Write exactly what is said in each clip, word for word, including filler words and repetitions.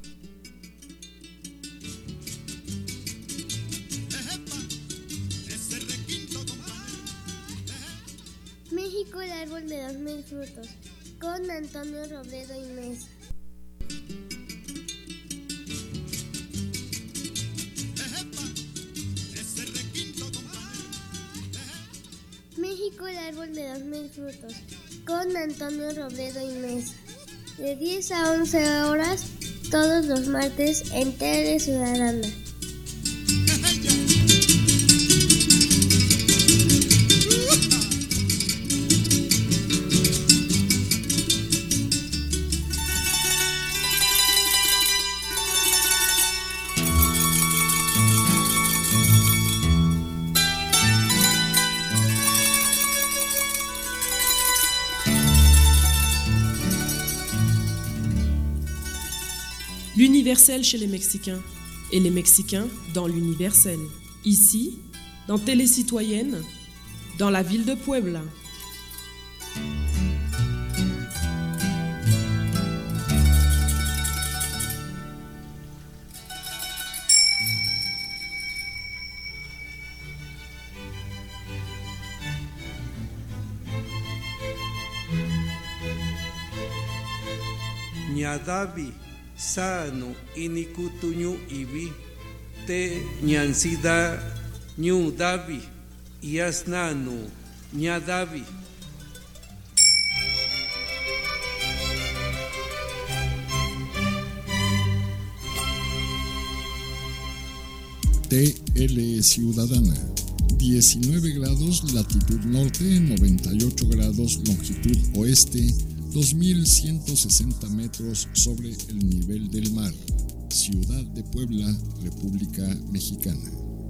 México, el árbol de los mil frutos, con Antonio Robledo y Mesa. México, el árbol de los mil frutos, con Antonio Robledo y Mesa. De diez a once horas, todos los martes, en Tele Ciudadana. L'universel chez les Mexicains, et les Mexicains dans l'universel. Ici, dans Télé Citoyenne, dans la ville de Puebla. Ñadavi sano inikutuñu ibi te ñansida ñu davi yasnanu ñadavi. T L Ciudadana, diecinueve grados latitud norte, noventa y ocho grados longitud oeste, dos mil ciento sesenta metros sobre el nivel del mar. Ciudad de Puebla, República Mexicana.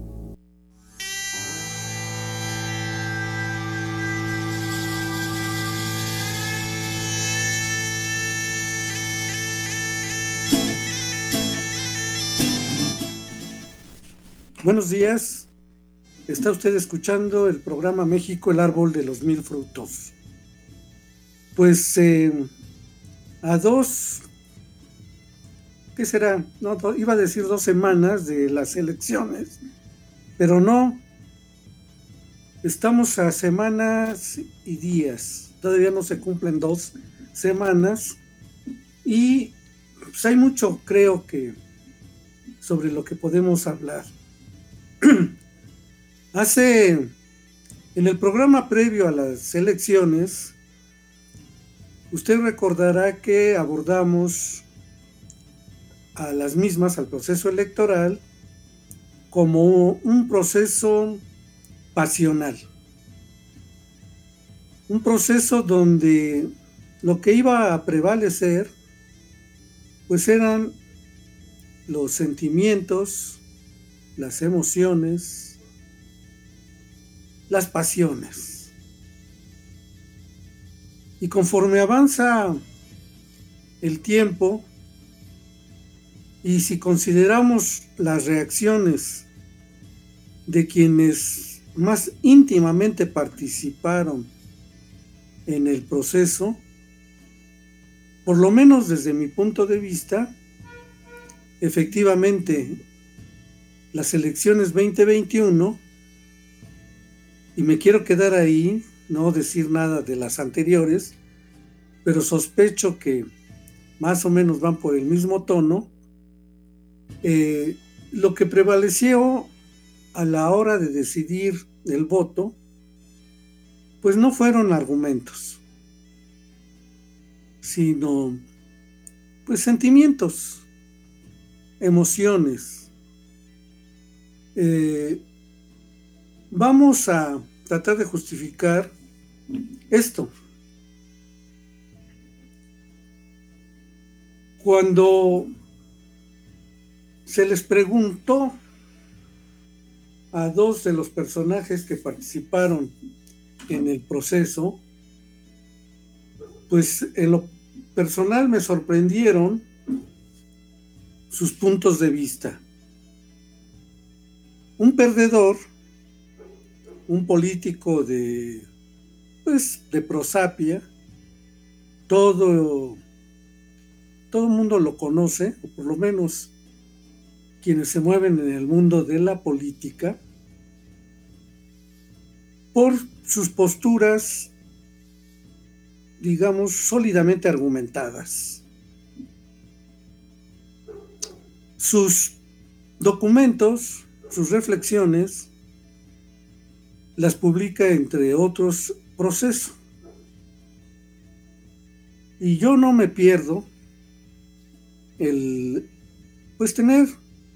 Buenos días. Está usted escuchando el programa México, el árbol de los mil frutos. Pues eh, a dos, ¿qué será? No, iba a decir dos semanas de las elecciones, pero no. Estamos a semanas y días. Todavía no se cumplen dos semanas. Y pues hay mucho, creo que, sobre lo que podemos hablar. Hace, en el programa previo a las elecciones, usted recordará que abordamos a las mismas, al proceso electoral, como un proceso pasional. Un proceso donde lo que iba a prevalecer, pues eran los sentimientos, las emociones, las pasiones. Y conforme avanza el tiempo, y si consideramos las reacciones de quienes más íntimamente participaron en el proceso, por lo menos desde mi punto de vista, efectivamente, las elecciones veinte veintiuno, y me quiero quedar ahí, no decir nada de las anteriores, pero sospecho que más o menos van por el mismo tono. Eh, lo que prevaleció a la hora de decidir el voto, pues no fueron argumentos, sino pues sentimientos, emociones. Eh, vamos a tratar de justificar esto. Cuando se les preguntó a dos de los personajes que participaron en el proceso, pues en lo personal me sorprendieron sus puntos de vista. Un perdedor, un político de, pues, de prosapia, todo, todo el mundo lo conoce, o por lo menos quienes se mueven en el mundo de la política, por sus posturas, digamos, sólidamente argumentadas. Sus documentos, sus reflexiones, las publica entre otros Proceso. Y yo no me pierdo el, pues, tener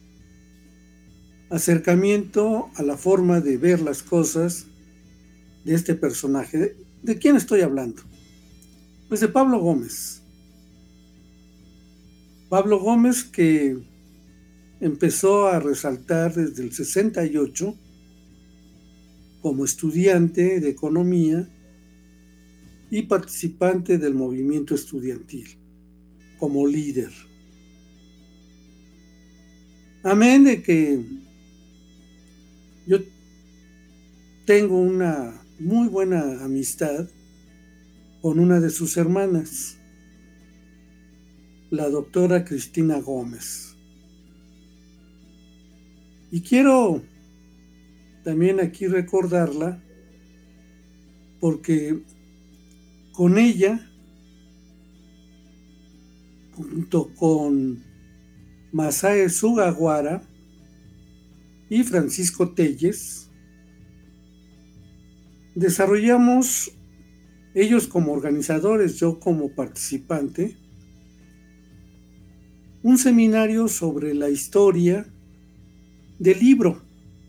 acercamiento a la forma de ver las cosas de este personaje. ¿De, de quién estoy hablando? Pues de Pablo Gómez. Pablo Gómez, que empezó a resaltar desde el sesenta y ocho como estudiante de economía y participante del movimiento estudiantil, como líder. Amén de que yo tengo una muy buena amistad con una de sus hermanas, la doctora Cristina Gómez. Y quiero también aquí recordarla porque con ella, junto con Masae Sugawara y Francisco Telles, desarrollamos, ellos como organizadores, yo como participante, un seminario sobre la historia del libro.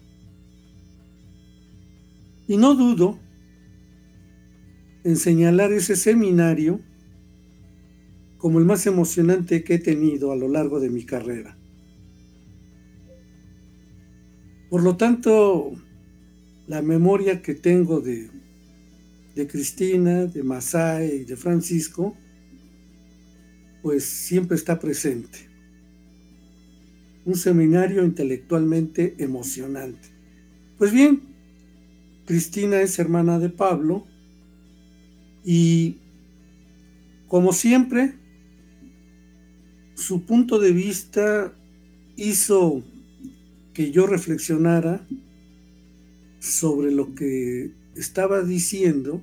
Y no dudo en señalar ese seminario como el más emocionante que he tenido a lo largo de mi carrera. Por lo tanto, la memoria que tengo de, de Cristina, de Masae y de Francisco, pues siempre está presente. Un seminario intelectualmente emocionante. Pues bien, Cristina es hermana de Pablo y, como siempre, su punto de vista hizo que yo reflexionara sobre lo que estaba diciendo,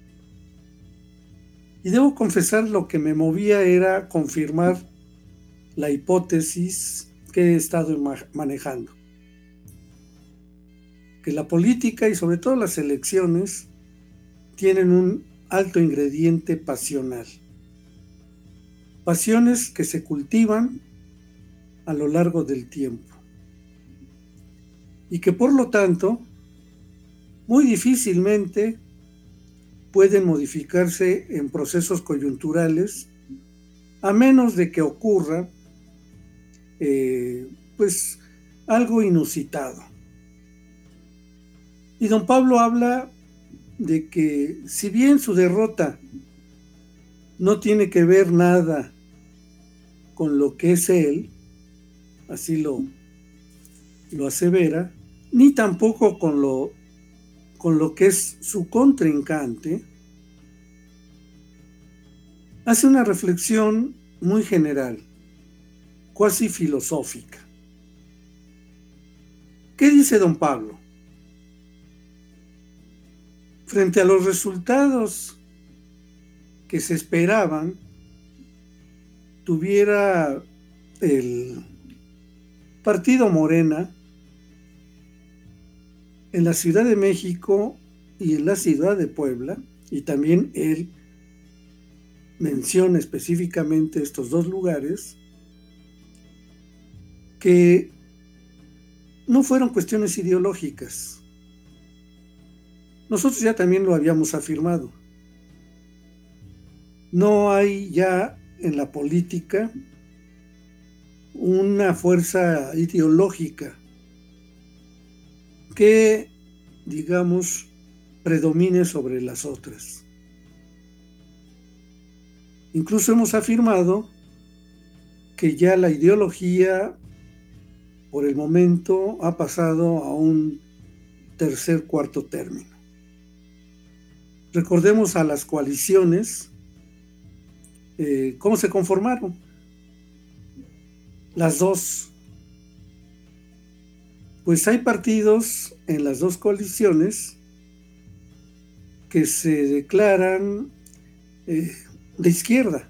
y debo confesar, lo que me movía era confirmar la hipótesis que he estado manejando, que la política y sobre todo las elecciones tienen un alto ingrediente pasional. Pasiones que se cultivan a lo largo del tiempo y que por lo tanto muy difícilmente pueden modificarse en procesos coyunturales, a menos de que ocurra eh, pues algo inusitado. Y don Pablo habla de que, si bien su derrota no tiene que ver nada con lo que es él, así lo, lo asevera, ni tampoco con lo, con lo que es su contrincante, hace una reflexión muy general, cuasi filosófica. ¿Qué dice don Pablo? Frente a los resultados que se esperaban, tuviera el partido Morena en la Ciudad de México y en la ciudad de Puebla, y también él menciona específicamente estos dos lugares, que no fueron cuestiones ideológicas. Nosotros ya también lo habíamos afirmado. No hay ya en la política una fuerza ideológica que, digamos, predomine sobre las otras. Incluso hemos afirmado que ya la ideología, por el momento, ha pasado a un tercer, cuarto término. Recordemos a las coaliciones, eh, cómo se conformaron. las dos. Pues hay partidos en las dos coaliciones que se declaran eh, de izquierda.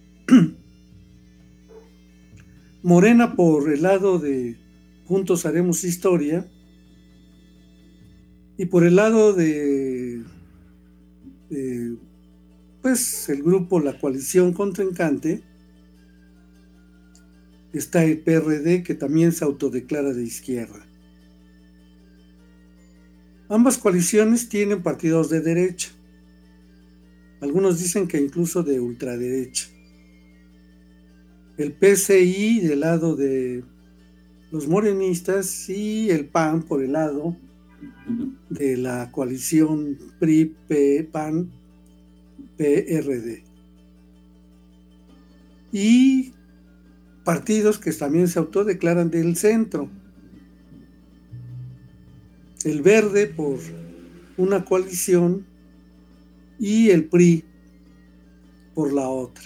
Morena por el lado de Juntos Haremos Historia y por el lado de, de pues el grupo, la coalición contrincante, está el P R D, que también se autodeclara de izquierda. Ambas coaliciones tienen partidos de derecha. Algunos dicen que incluso de ultraderecha. El P C I del lado de los morenistas y el P A N por el lado de la coalición P R I, P, P A N, P R D. Y partidos que también se autodeclaran del centro. El Verde por una coalición y el P R I por la otra.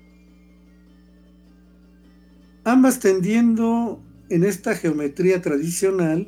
Ambas tendiendo en esta geometría tradicional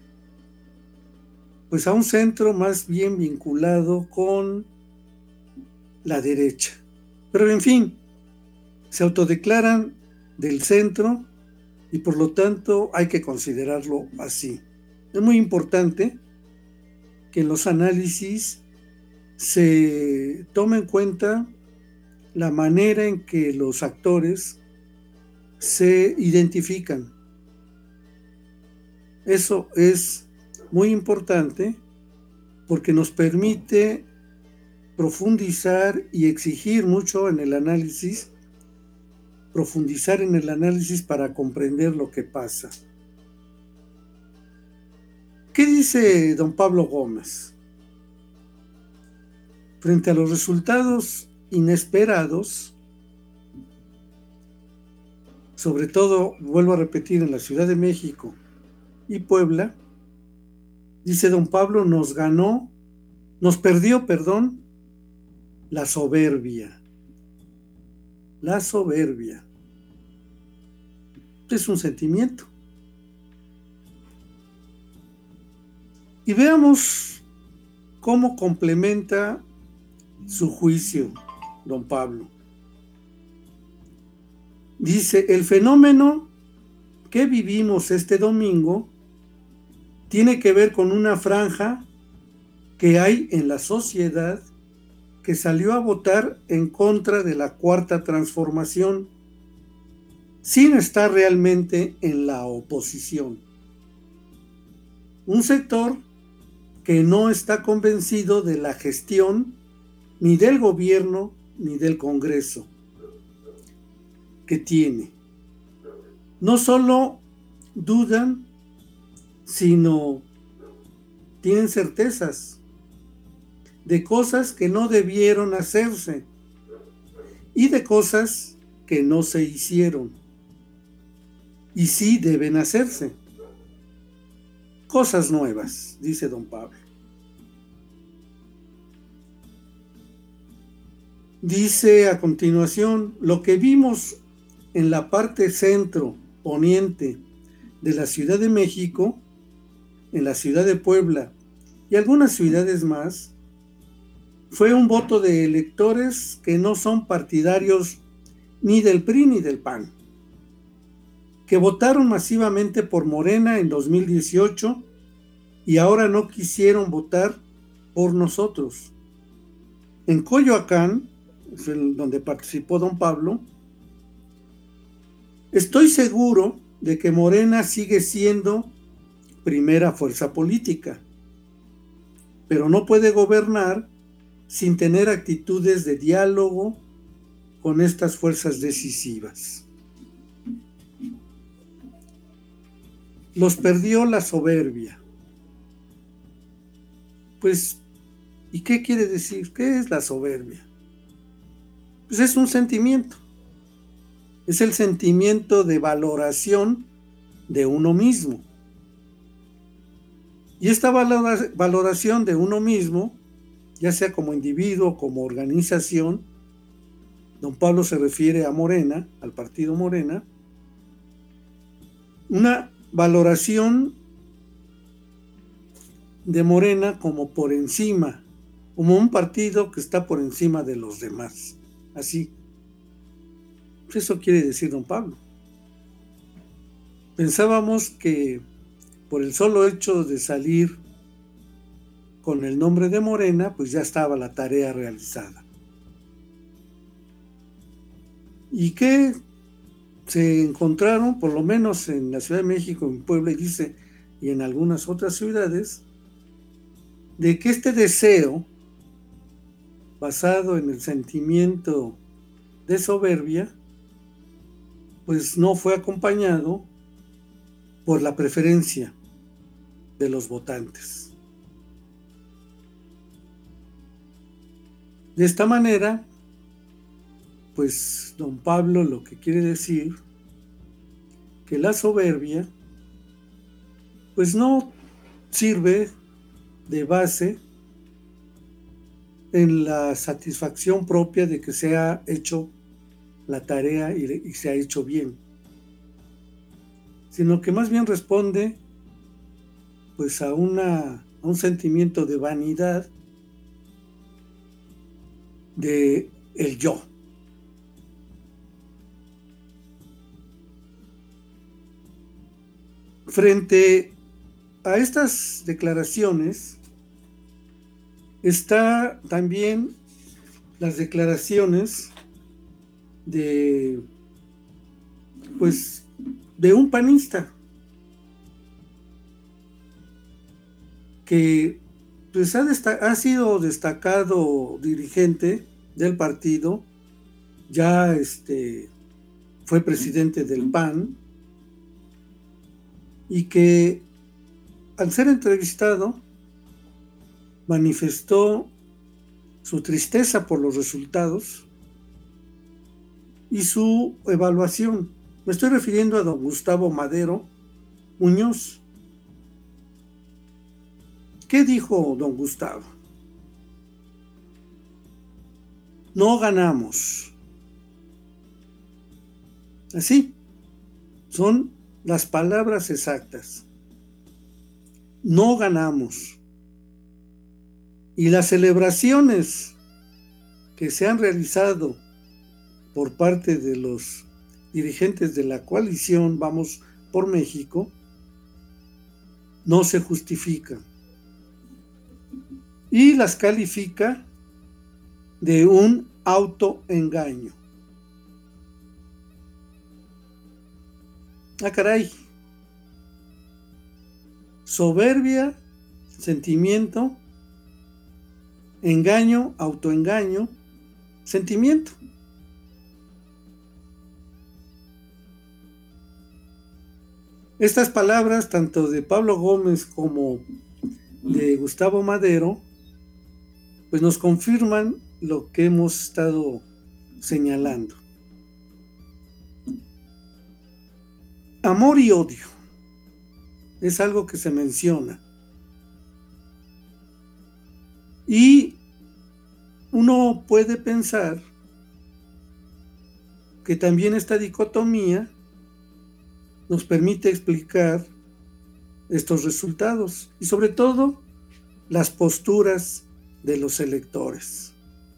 pues a un centro más bien vinculado con la derecha. Pero en fin, se autodeclaran del centro y por lo tanto hay que considerarlo así. Es muy importante que en los análisis se tome en cuenta la manera en que los actores se identifican. Eso es muy importante porque nos permite profundizar y exigir mucho en el análisis, profundizar en el análisis para comprender lo que pasa. ¿Qué dice don Pablo Gómez? Frente a los resultados inesperados, sobre todo, vuelvo a repetir, en la Ciudad de México y Puebla, dice don Pablo, nos ganó, nos perdió, perdón, la soberbia. La soberbia. Es un sentimiento. Y veamos cómo complementa su juicio don Pablo. Dice, el fenómeno que vivimos este domingo tiene que ver con una franja que hay en la sociedad que salió a votar en contra de la Cuarta Transformación, sin estar realmente en la oposición. Un sector que no está convencido de la gestión ni del gobierno ni del Congreso que tiene. No solo dudan, sino tienen certezas de cosas que no debieron hacerse y de cosas que no se hicieron y sí deben hacerse. Cosas nuevas, dice don Pablo. Dice a continuación, lo que vimos en la parte centro poniente de la Ciudad de México, en la ciudad de Puebla y algunas ciudades más, fue un voto de electores que no son partidarios ni del P R I ni del P A N, que votaron masivamente por Morena en dos mil dieciocho y ahora no quisieron votar por nosotros. En Coyoacán, donde participó don Pablo, estoy seguro de que Morena sigue siendo primera fuerza política, pero no puede gobernar sin tener actitudes de diálogo con estas fuerzas decisivas. Los perdió la soberbia. Pues, ¿y qué quiere decir? ¿Qué es la soberbia? Pues es un sentimiento. Es el sentimiento de valoración de uno mismo. Y esta valora- valoración de uno mismo, ya sea como individuo o como organización, don Pablo se refiere a Morena, al partido Morena, una valoración de Morena como por encima, como un partido que está por encima de los demás. Así. Eso quiere decir don Pablo. Pensábamos que por el solo hecho de salir con el nombre de Morena, pues ya estaba la tarea realizada. Y que se encontraron, por lo menos en la Ciudad de México, en Puebla, y dice, y en algunas otras ciudades, de que este deseo, basado en el sentimiento de soberbia, pues no fue acompañado por la preferencia de los votantes. De esta manera, pues don Pablo lo que quiere decir que la soberbia pues no sirve de base en la satisfacción propia de que se ha hecho la tarea y, y se ha hecho bien, sino que más bien responde pues a, una, a un sentimiento de vanidad de el yo. Frente a estas declaraciones está también las declaraciones de pues de un panista que pues ha, desta- ha sido destacado dirigente del partido, ya este fue presidente del P A N, y que al ser entrevistado manifestó su tristeza por los resultados y su evaluación. Me estoy refiriendo a don Gustavo Madero Muñoz. ¿Qué dijo don Gustavo? No ganamos. Así, son las palabras exactas. No ganamos. Y las celebraciones que se han realizado por parte de los dirigentes de la coalición Vamos por México no se justifican. Y las califica de un autoengaño. Ah, caray. Soberbia, sentimiento, engaño, autoengaño, sentimiento. Estas palabras, tanto de Pablo Gómez como de Gustavo Madero, pues nos confirman lo que hemos estado señalando. Amor y odio es algo que se menciona. Y uno puede pensar que también esta dicotomía nos permite explicar estos resultados y sobre todo las posturas de los electores.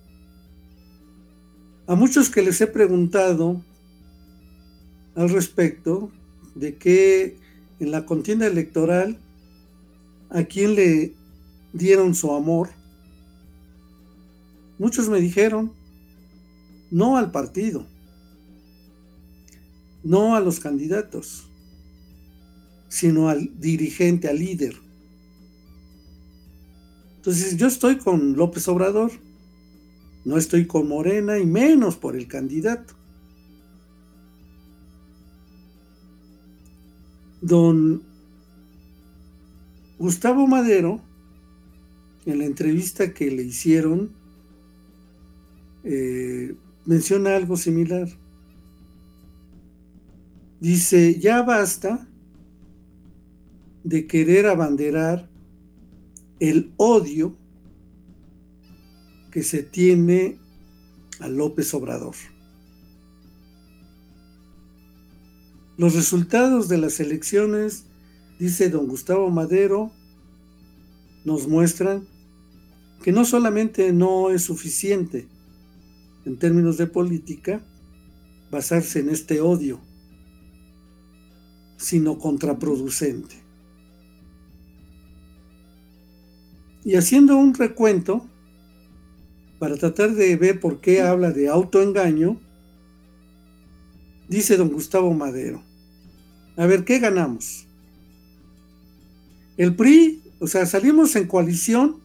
A muchos que les he preguntado al respecto de que en la contienda electoral a quién le dieron su amor, muchos me dijeron no al partido, no a los candidatos, sino al dirigente, al líder. Entonces yo estoy con López Obrador, no estoy con Morena y menos por el candidato. Don Gustavo Madero, en la entrevista que le hicieron, eh, menciona algo similar. Dice, ya basta de querer abanderar el odio que se tiene a López Obrador. Los resultados de las elecciones, dice don Gustavo Madero, nos muestran que no solamente no es suficiente en términos de política basarse en este odio, sino contraproducente. Y haciendo un recuento, para tratar de ver por qué habla de autoengaño, dice don Gustavo Madero, a ver, ¿qué ganamos? El P R I, o sea, salimos en coalición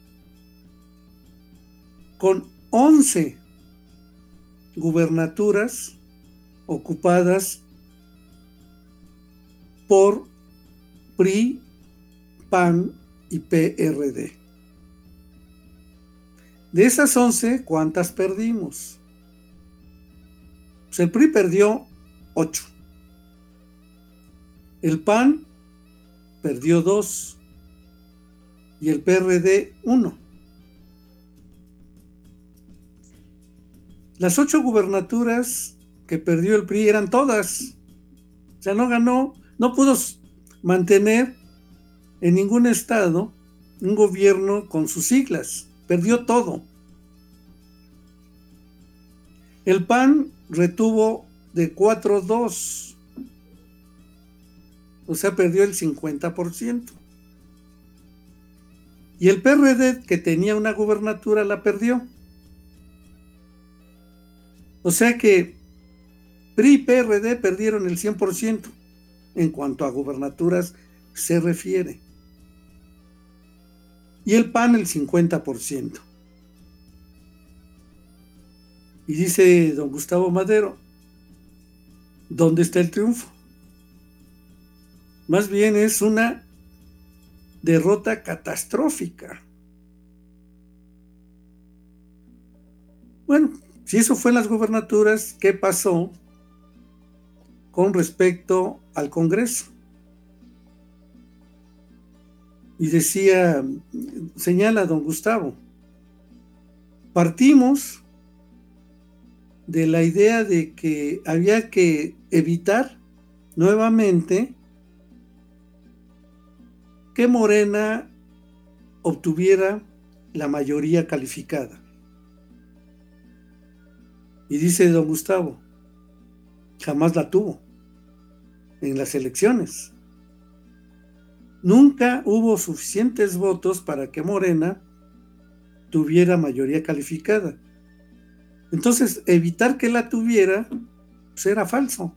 con once gubernaturas ocupadas por P R I, P A N y P R D. De esas once, ¿cuántas perdimos? Pues el P R I perdió ocho. El P A N perdió dos. Y el P R D uno. Las ocho gubernaturas que perdió el P R I eran todas. O sea, no ganó, no pudo mantener en ningún estado un gobierno con sus siglas. Perdió todo. El P A N retuvo de cuatro a dos. O sea, perdió el cincuenta por ciento. Y el P R D, que tenía una gubernatura, la perdió. O sea que P R I y P R D perdieron el cien por ciento en cuanto a gubernaturas se refiere. Y el P A N el cincuenta por ciento. Y dice don Gustavo Madero, ¿dónde está el triunfo? Más bien es una derrota catastrófica. Bueno, si eso fue en las gubernaturas, ¿qué pasó con respecto al Congreso? Y decía, señala don Gustavo, partimos de la idea de que había que evitar nuevamente que Morena obtuviera la mayoría calificada. Y dice don Gustavo, jamás la tuvo en las elecciones. Nunca hubo suficientes votos para que Morena tuviera mayoría calificada. Entonces, evitar que la tuviera, pues era falso.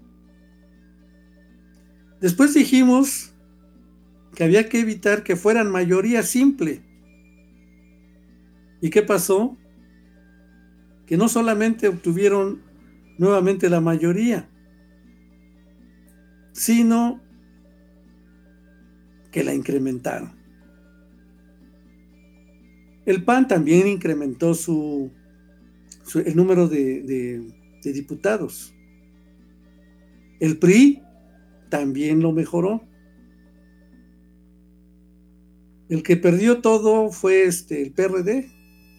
Después dijimos que había que evitar que fueran mayoría simple. ¿Y qué pasó? Que no solamente obtuvieron nuevamente la mayoría, sino que la incrementaron. El P A N también incrementó su, su el número de, de, de diputados. El P R I también lo mejoró. El que perdió todo fue este, el P R D.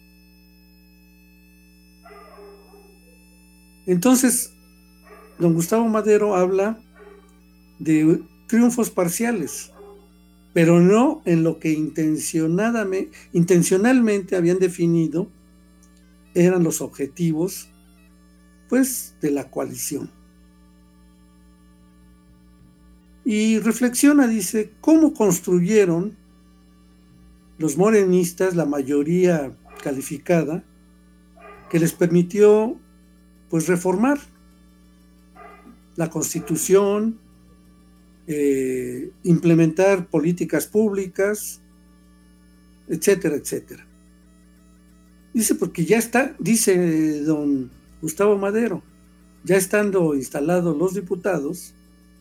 Entonces, don Gustavo Madero habla de triunfos parciales, pero no en lo que intencionadamente, intencionalmente habían definido eran los objetivos, pues, de la coalición. Y reflexiona, dice, ¿cómo construyeron los morenistas la mayoría calificada que les permitió, pues, reformar la Constitución, eh, implementar políticas públicas, etcétera, etcétera? Dice, porque ya está, dice don Gustavo Madero, ya estando instalados los diputados,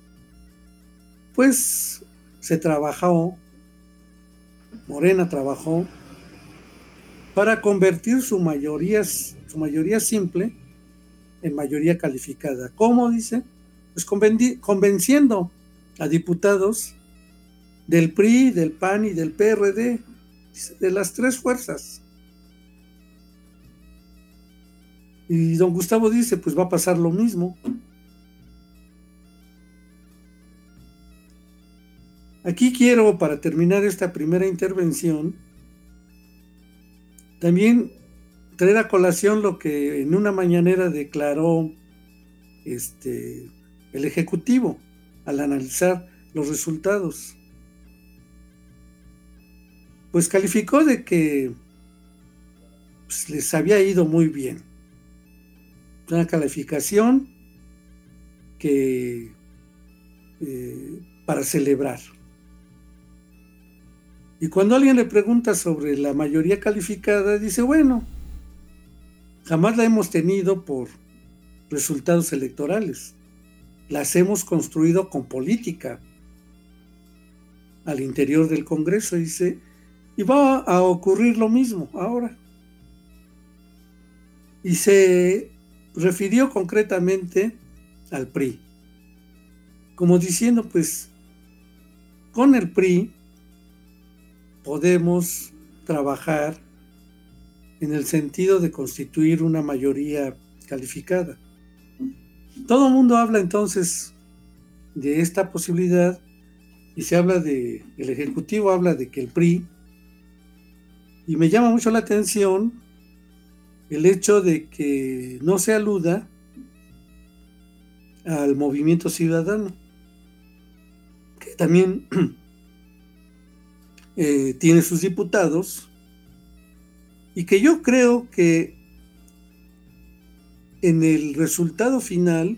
pues se trabajó, Morena trabajó para convertir su mayoría, su mayoría simple en mayoría calificada. ¿Cómo? Dice, pues convenciendo a diputados del P R I, del P A N y del P R D, de las tres fuerzas. Y don Gustavo dice, pues va a pasar lo mismo. Aquí quiero, para terminar esta primera intervención, también traer a colación lo que en una mañanera declaró este, el Ejecutivo al analizar los resultados. Pues calificó de que pues, les había ido muy bien. Una calificación que eh, para celebrar. Y cuando alguien le pregunta sobre la mayoría calificada, dice, bueno, jamás la hemos tenido por resultados electorales. Las hemos construido con política al interior del Congreso, dice, y va a ocurrir lo mismo ahora. Y se refirió concretamente al P R I, como diciendo, pues, con el P R I podemos trabajar en el sentido de constituir una mayoría calificada. Todo el mundo habla entonces de esta posibilidad y se habla de, el Ejecutivo habla de que el P R I, y me llama mucho la atención el hecho de que no se aluda al Movimiento Ciudadano, que también eh, tiene sus diputados, y que yo creo que en el resultado final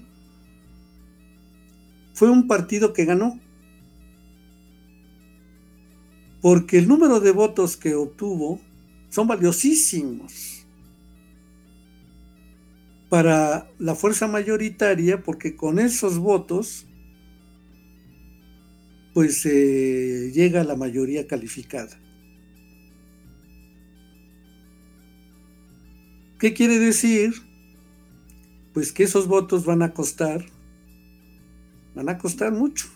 fue un partido que ganó, porque el número de votos que obtuvo son valiosísimos para la fuerza mayoritaria, porque con esos votos pues eh, llega a la mayoría calificada. ¿Qué quiere decir? Pues que esos votos van a costar, van a costar mucho.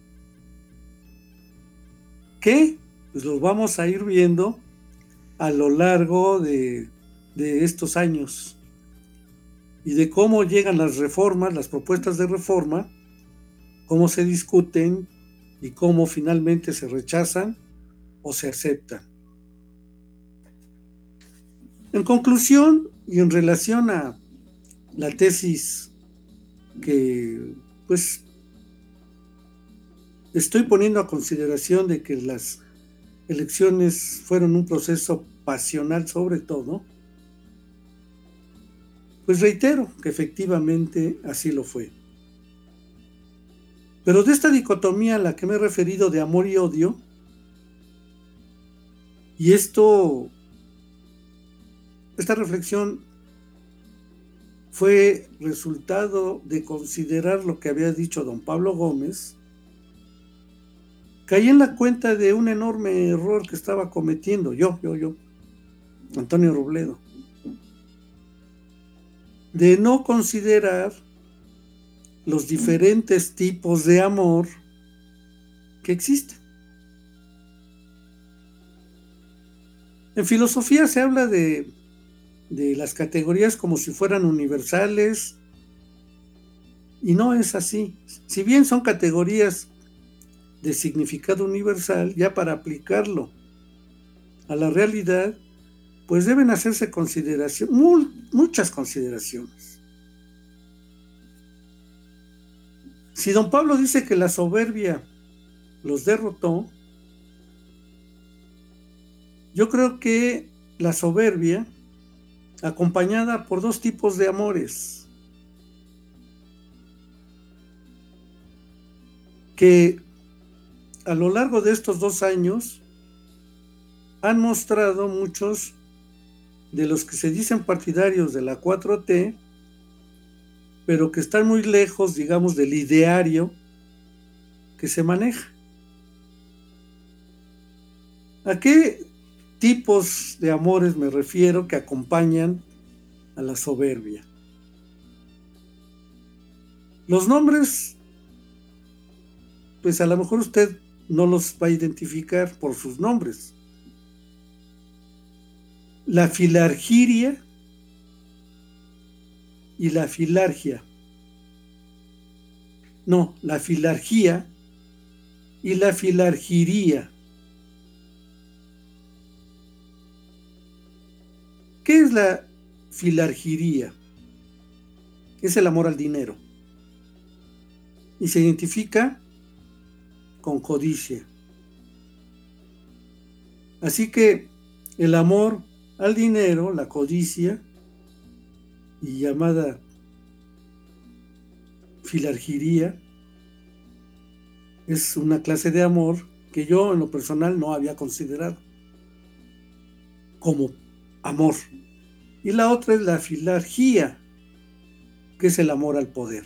¿Qué? Pues los vamos a ir viendo a lo largo de, de estos años y de cómo llegan las reformas, las propuestas de reforma, cómo se discuten y cómo finalmente se rechazan o se aceptan. En conclusión, y en relación a la tesis que pues estoy poniendo a consideración de que las elecciones fueron un proceso pasional sobre todo, pues reitero que efectivamente así lo fue. Pero de esta dicotomía a la que me he referido de amor y odio, y esto, esta reflexión fue resultado de considerar lo que había dicho don Pablo Gómez, caí en la cuenta de un enorme error que estaba cometiendo yo, yo, yo, Antonio Robledo, de no considerar los diferentes tipos de amor que existen. En filosofía se habla de, de las categorías como si fueran universales, y no es así. Si bien son categorías de significado universal, ya para aplicarlo a la realidad, pues deben hacerse consideración, muy, muchas consideraciones. Si don Pablo dice que la soberbia los derrotó, yo creo que la soberbia, acompañada por dos tipos de amores, que a lo largo de estos dos años han mostrado muchos de los que se dicen partidarios de la cuatro T, pero que están muy lejos, digamos, del ideario que se maneja. ¿A qué tipos de amores me refiero que acompañan a la soberbia? Los nombres, pues a lo mejor usted no los va a identificar por sus nombres. La filargiria y la filargia. No, la filargía y la filargiría. ¿Qué es la filargiría? Es el amor al dinero y se identifica con codicia. Así que el amor al dinero, la codicia y llamada filargiría, es una clase de amor que yo en lo personal no había considerado como amor. Y la otra es la filargía, que es el amor al poder.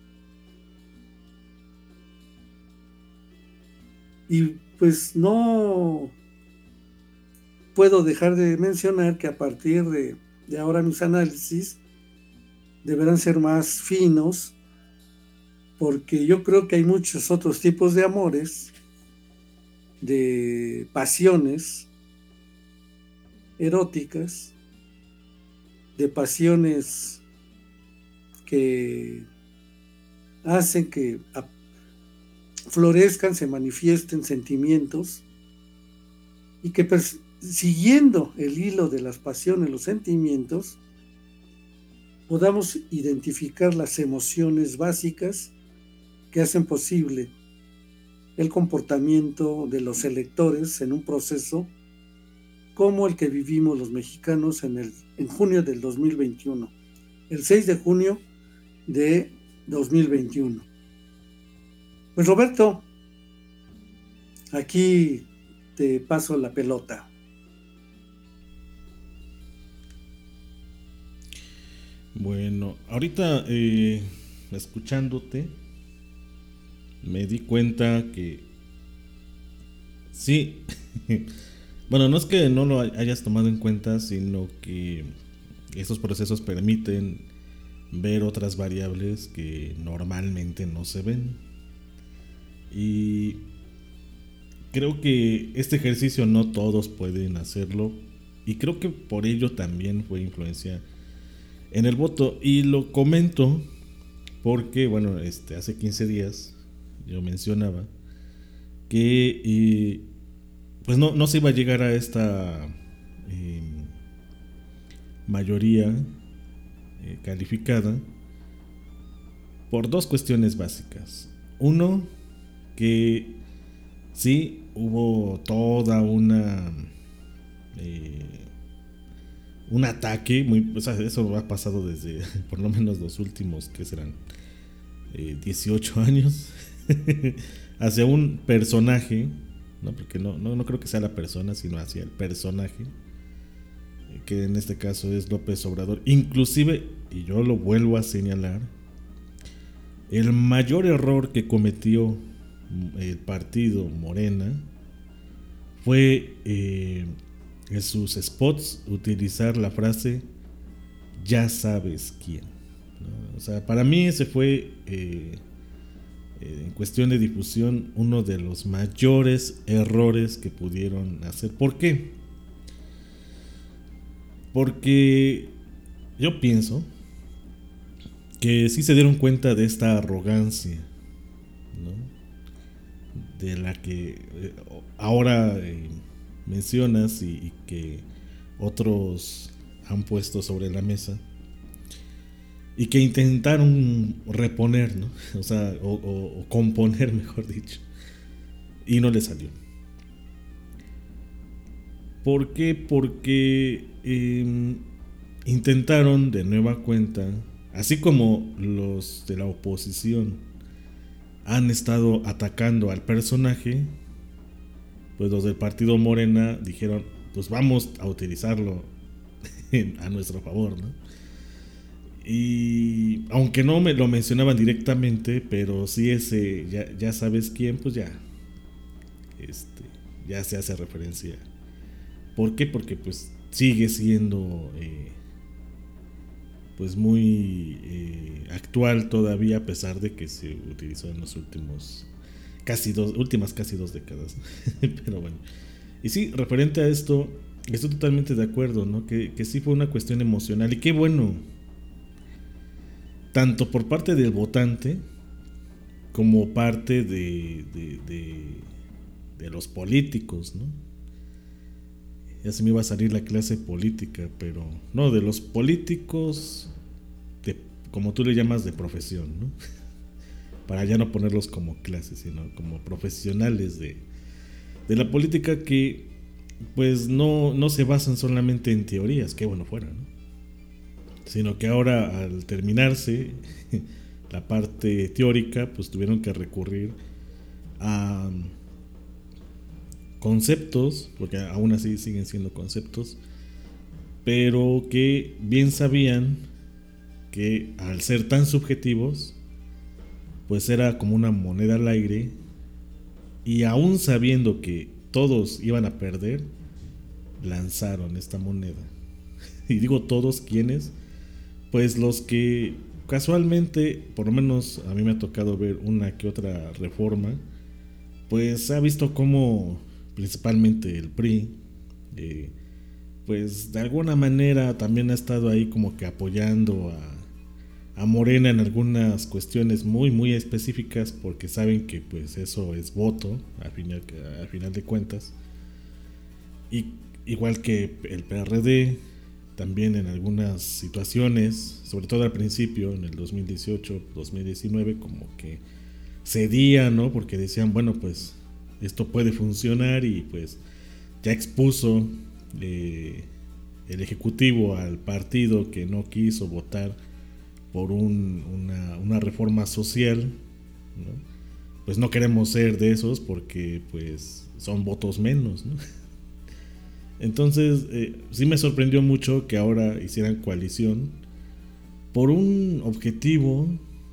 Y pues no puedo dejar de mencionar que a partir de, de ahora mis análisis deberán ser más finos, porque yo creo que hay muchos otros tipos de amores, de pasiones eróticas, de pasiones que hacen que florezcan, se manifiesten sentimientos, y que siguiendo el hilo de las pasiones, los sentimientos, podamos identificar las emociones básicas que hacen posible el comportamiento de los electores en un proceso como el que vivimos los mexicanos en, el, en junio del dos mil veintiuno, el seis de junio de dos mil veintiuno. Pues Roberto, aquí te paso la pelota. Bueno, ahorita eh, escuchándote me di cuenta que sí, bueno, no es que no lo hayas tomado en cuenta, sino que estos procesos permiten ver otras variables que normalmente no se ven. Y creo que este ejercicio no todos pueden hacerlo, y creo que por ello también fue influencia en el voto. Y lo comento porque, bueno, este, hace quince días yo mencionaba que eh, pues no, no se iba a llegar a esta eh, mayoría eh, calificada por dos cuestiones básicas. Uno, que sí hubo toda una eh, un ataque muy, o sea, eso ha pasado desde por lo menos los últimos, que serán eh, dieciocho años hacia un personaje, no, porque no, no, no creo que sea la persona, sino hacia el personaje, eh, que en este caso es López Obrador. Inclusive, y yo lo vuelvo a señalar, el mayor error que cometió el partido Morena fue eh, en sus spots utilizar la frase "ya sabes quién", ¿no? O sea, para mí ese fue eh, eh, en cuestión de difusión uno de los mayores errores que pudieron hacer. ¿Por qué? Porque yo pienso que sí se dieron cuenta de esta arrogancia, ¿no?, de la que eh, ahora eh, mencionas y, y que otros han puesto sobre la mesa, y que intentaron reponer, ¿no? O sea, o, o, o componer, mejor dicho, y no le salió. ¿Por qué? Porque eh, intentaron de nueva cuenta, así como los de la oposición han estado atacando al personaje, pues los del partido Morena dijeron, pues vamos a utilizarlo a nuestro favor, ¿no? Y aunque no me lo mencionaban directamente, pero sí ese ya, ya sabes quién, pues ya este, ya se hace referencia. ¿Por qué? Porque pues sigue siendo eh, pues muy eh, actual todavía, a pesar de que se utilizó en los últimos casi dos, últimas casi dos décadas. Pero bueno, y sí, referente a esto, estoy totalmente de acuerdo, ¿no? Que, que sí fue una cuestión emocional, y qué bueno, tanto por parte del votante como parte de, de, de, de los políticos, ¿no? Ya se me iba a salir la clase política, pero no, de los políticos, de, como tú le llamas, de profesión, ¿no? Para ya no ponerlos como clases, sino como profesionales de, de la política que pues no, no se basan solamente en teorías, que bueno fuera, ¿no? Sino que ahora al terminarse la parte teórica, pues tuvieron que recurrir a conceptos, porque aún así siguen siendo conceptos, pero que bien sabían que al ser tan subjetivos, pues era como una moneda al aire, y aún sabiendo que todos iban a perder, lanzaron esta moneda. Y digo todos, ¿quiénes? Pues los que casualmente, por lo menos a mí me ha tocado ver una que otra reforma, pues se ha visto como principalmente el P R I, eh, pues de alguna manera también ha estado ahí como que apoyando a, a Morena en algunas cuestiones muy muy específicas, porque saben que pues eso es voto al final, al final de cuentas, y igual que el P R D también en algunas situaciones, sobre todo al principio en el dos mil dieciocho, dos mil diecinueve, como que cedían, ¿no? Porque decían, bueno, pues esto puede funcionar, y pues ya expuso eh, el ejecutivo al partido que no quiso votar por un, una, una reforma social, ¿no? Pues no queremos ser de esos porque pues son votos menos, ¿no? Entonces eh, sí me sorprendió mucho que ahora hicieran coalición por un objetivo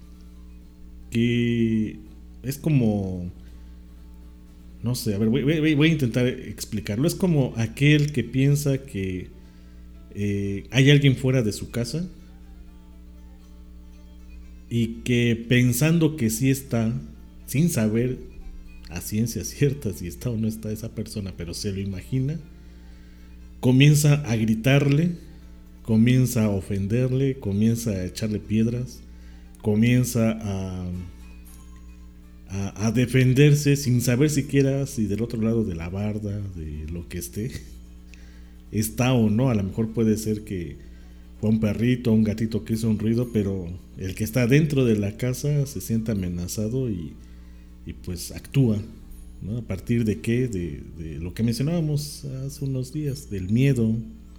que es como, no sé, a ver, voy, voy, voy a intentar explicarlo. Es como aquel que piensa que eh, hay alguien fuera de su casa y que pensando que sí está, sin saber a ciencia cierta si está o no está esa persona, pero se lo imagina, comienza a gritarle, comienza a ofenderle, comienza a echarle piedras, comienza a, a, a defenderse sin saber siquiera si del otro lado de la barda, de lo que esté, está o no. A lo mejor puede ser que fue un perrito o un gatito que hizo un ruido, pero el que está dentro de la casa se siente amenazado y, y pues actúa, ¿no? ¿A partir de qué? De, de lo que mencionábamos hace unos días, del miedo,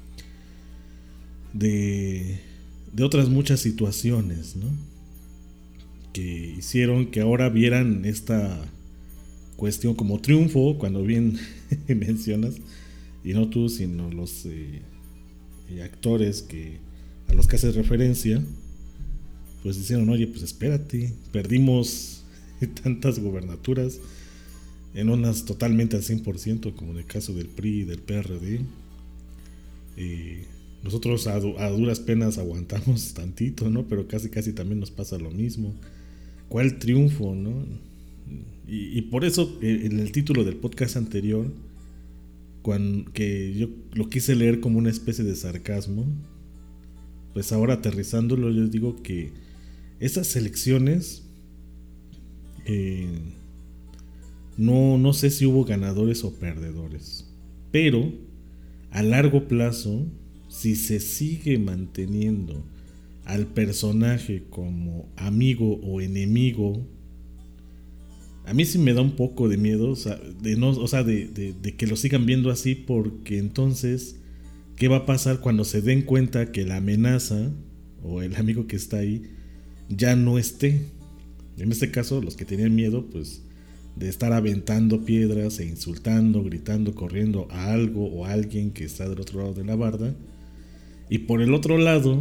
de, de otras muchas situaciones, ¿no? Que hicieron que ahora vieran esta cuestión como triunfo, cuando bien mencionas, y no tú, sino los eh, eh, actores que a los que haces referencia, pues dijeron, oye, pues espérate, perdimos tantas gubernaturas, en unas totalmente al cien por ciento, como en el caso del P R I y del P R D. Eh, nosotros a, a duras penas aguantamos tantito, ¿no? Pero casi casi también nos pasa lo mismo. ¿Cuál triunfo, no? Y, y por eso eh, en el título del podcast anterior, cuando, que yo lo quise leer como una especie de sarcasmo, pues ahora aterrizándolo yo digo que esas elecciones eh, no, no sé si hubo ganadores o perdedores, pero a largo plazo, si se sigue manteniendo al personaje como amigo o enemigo, a mí sí me da un poco de miedo, o sea, de, no, o sea, de, de, de que lo sigan viendo así, porque entonces, ¿qué va a pasar cuando se den cuenta que la amenaza o el amigo que está ahí ya no esté? En este caso, los que tenían miedo, pues, de estar aventando piedras e insultando, gritando, corriendo a algo o a alguien que está del otro lado de la barda. Y por el otro lado,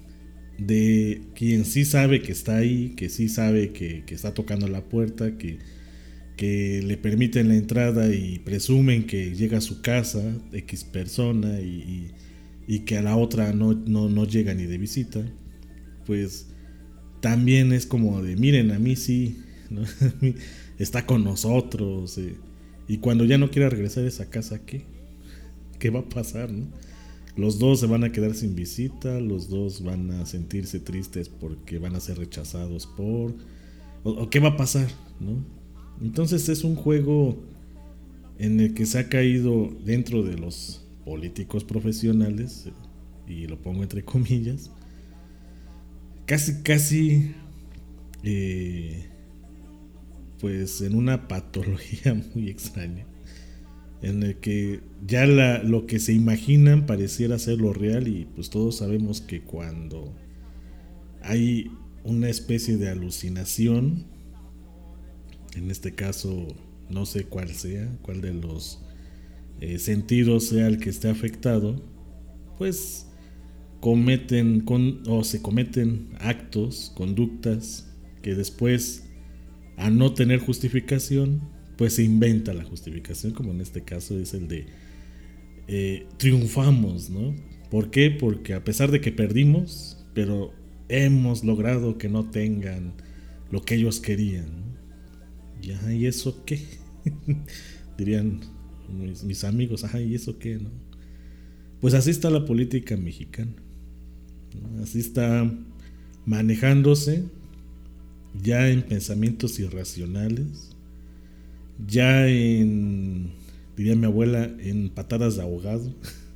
de quien sí sabe que está ahí, que sí sabe que, que está tocando la puerta, que, que le permiten la entrada y presumen que llega a su casa X persona y, y, y que a la otra no, no, no llega ni de visita. Pues también es como de, miren, a mí sí, ¿no? Está con nosotros, eh. Y cuando ya no quiera regresar a esa casa, ¿qué? ¿Qué va a pasar, no? Los dos se van a quedar sin visita, los dos van a sentirse tristes porque van a ser rechazados por, o, o qué va a pasar, ¿no? Entonces es un juego en el que se ha caído dentro de los políticos profesionales, y lo pongo entre comillas, casi casi eh, pues en una patología muy extraña, en el que ya la, lo que se imaginan pareciera ser lo real, y pues todos sabemos que cuando hay una especie de alucinación, en este caso no sé cuál sea, cuál de los eh, sentidos sea el que esté afectado, pues cometen con, o se cometen actos, conductas que después, a no tener justificación, pues se inventa la justificación, como en este caso es el de eh, triunfamos, ¿no? ¿Por qué? Porque a pesar de que perdimos, pero hemos logrado que no tengan lo que ellos querían, ¿no? Ya, ¿y eso qué? Dirían mis, mis amigos, ajá, ¿y eso qué? ¿No? Pues así está la política mexicana, ¿no? Así está manejándose, ya en pensamientos irracionales, ya en, diría mi abuela, en patadas de ahogado.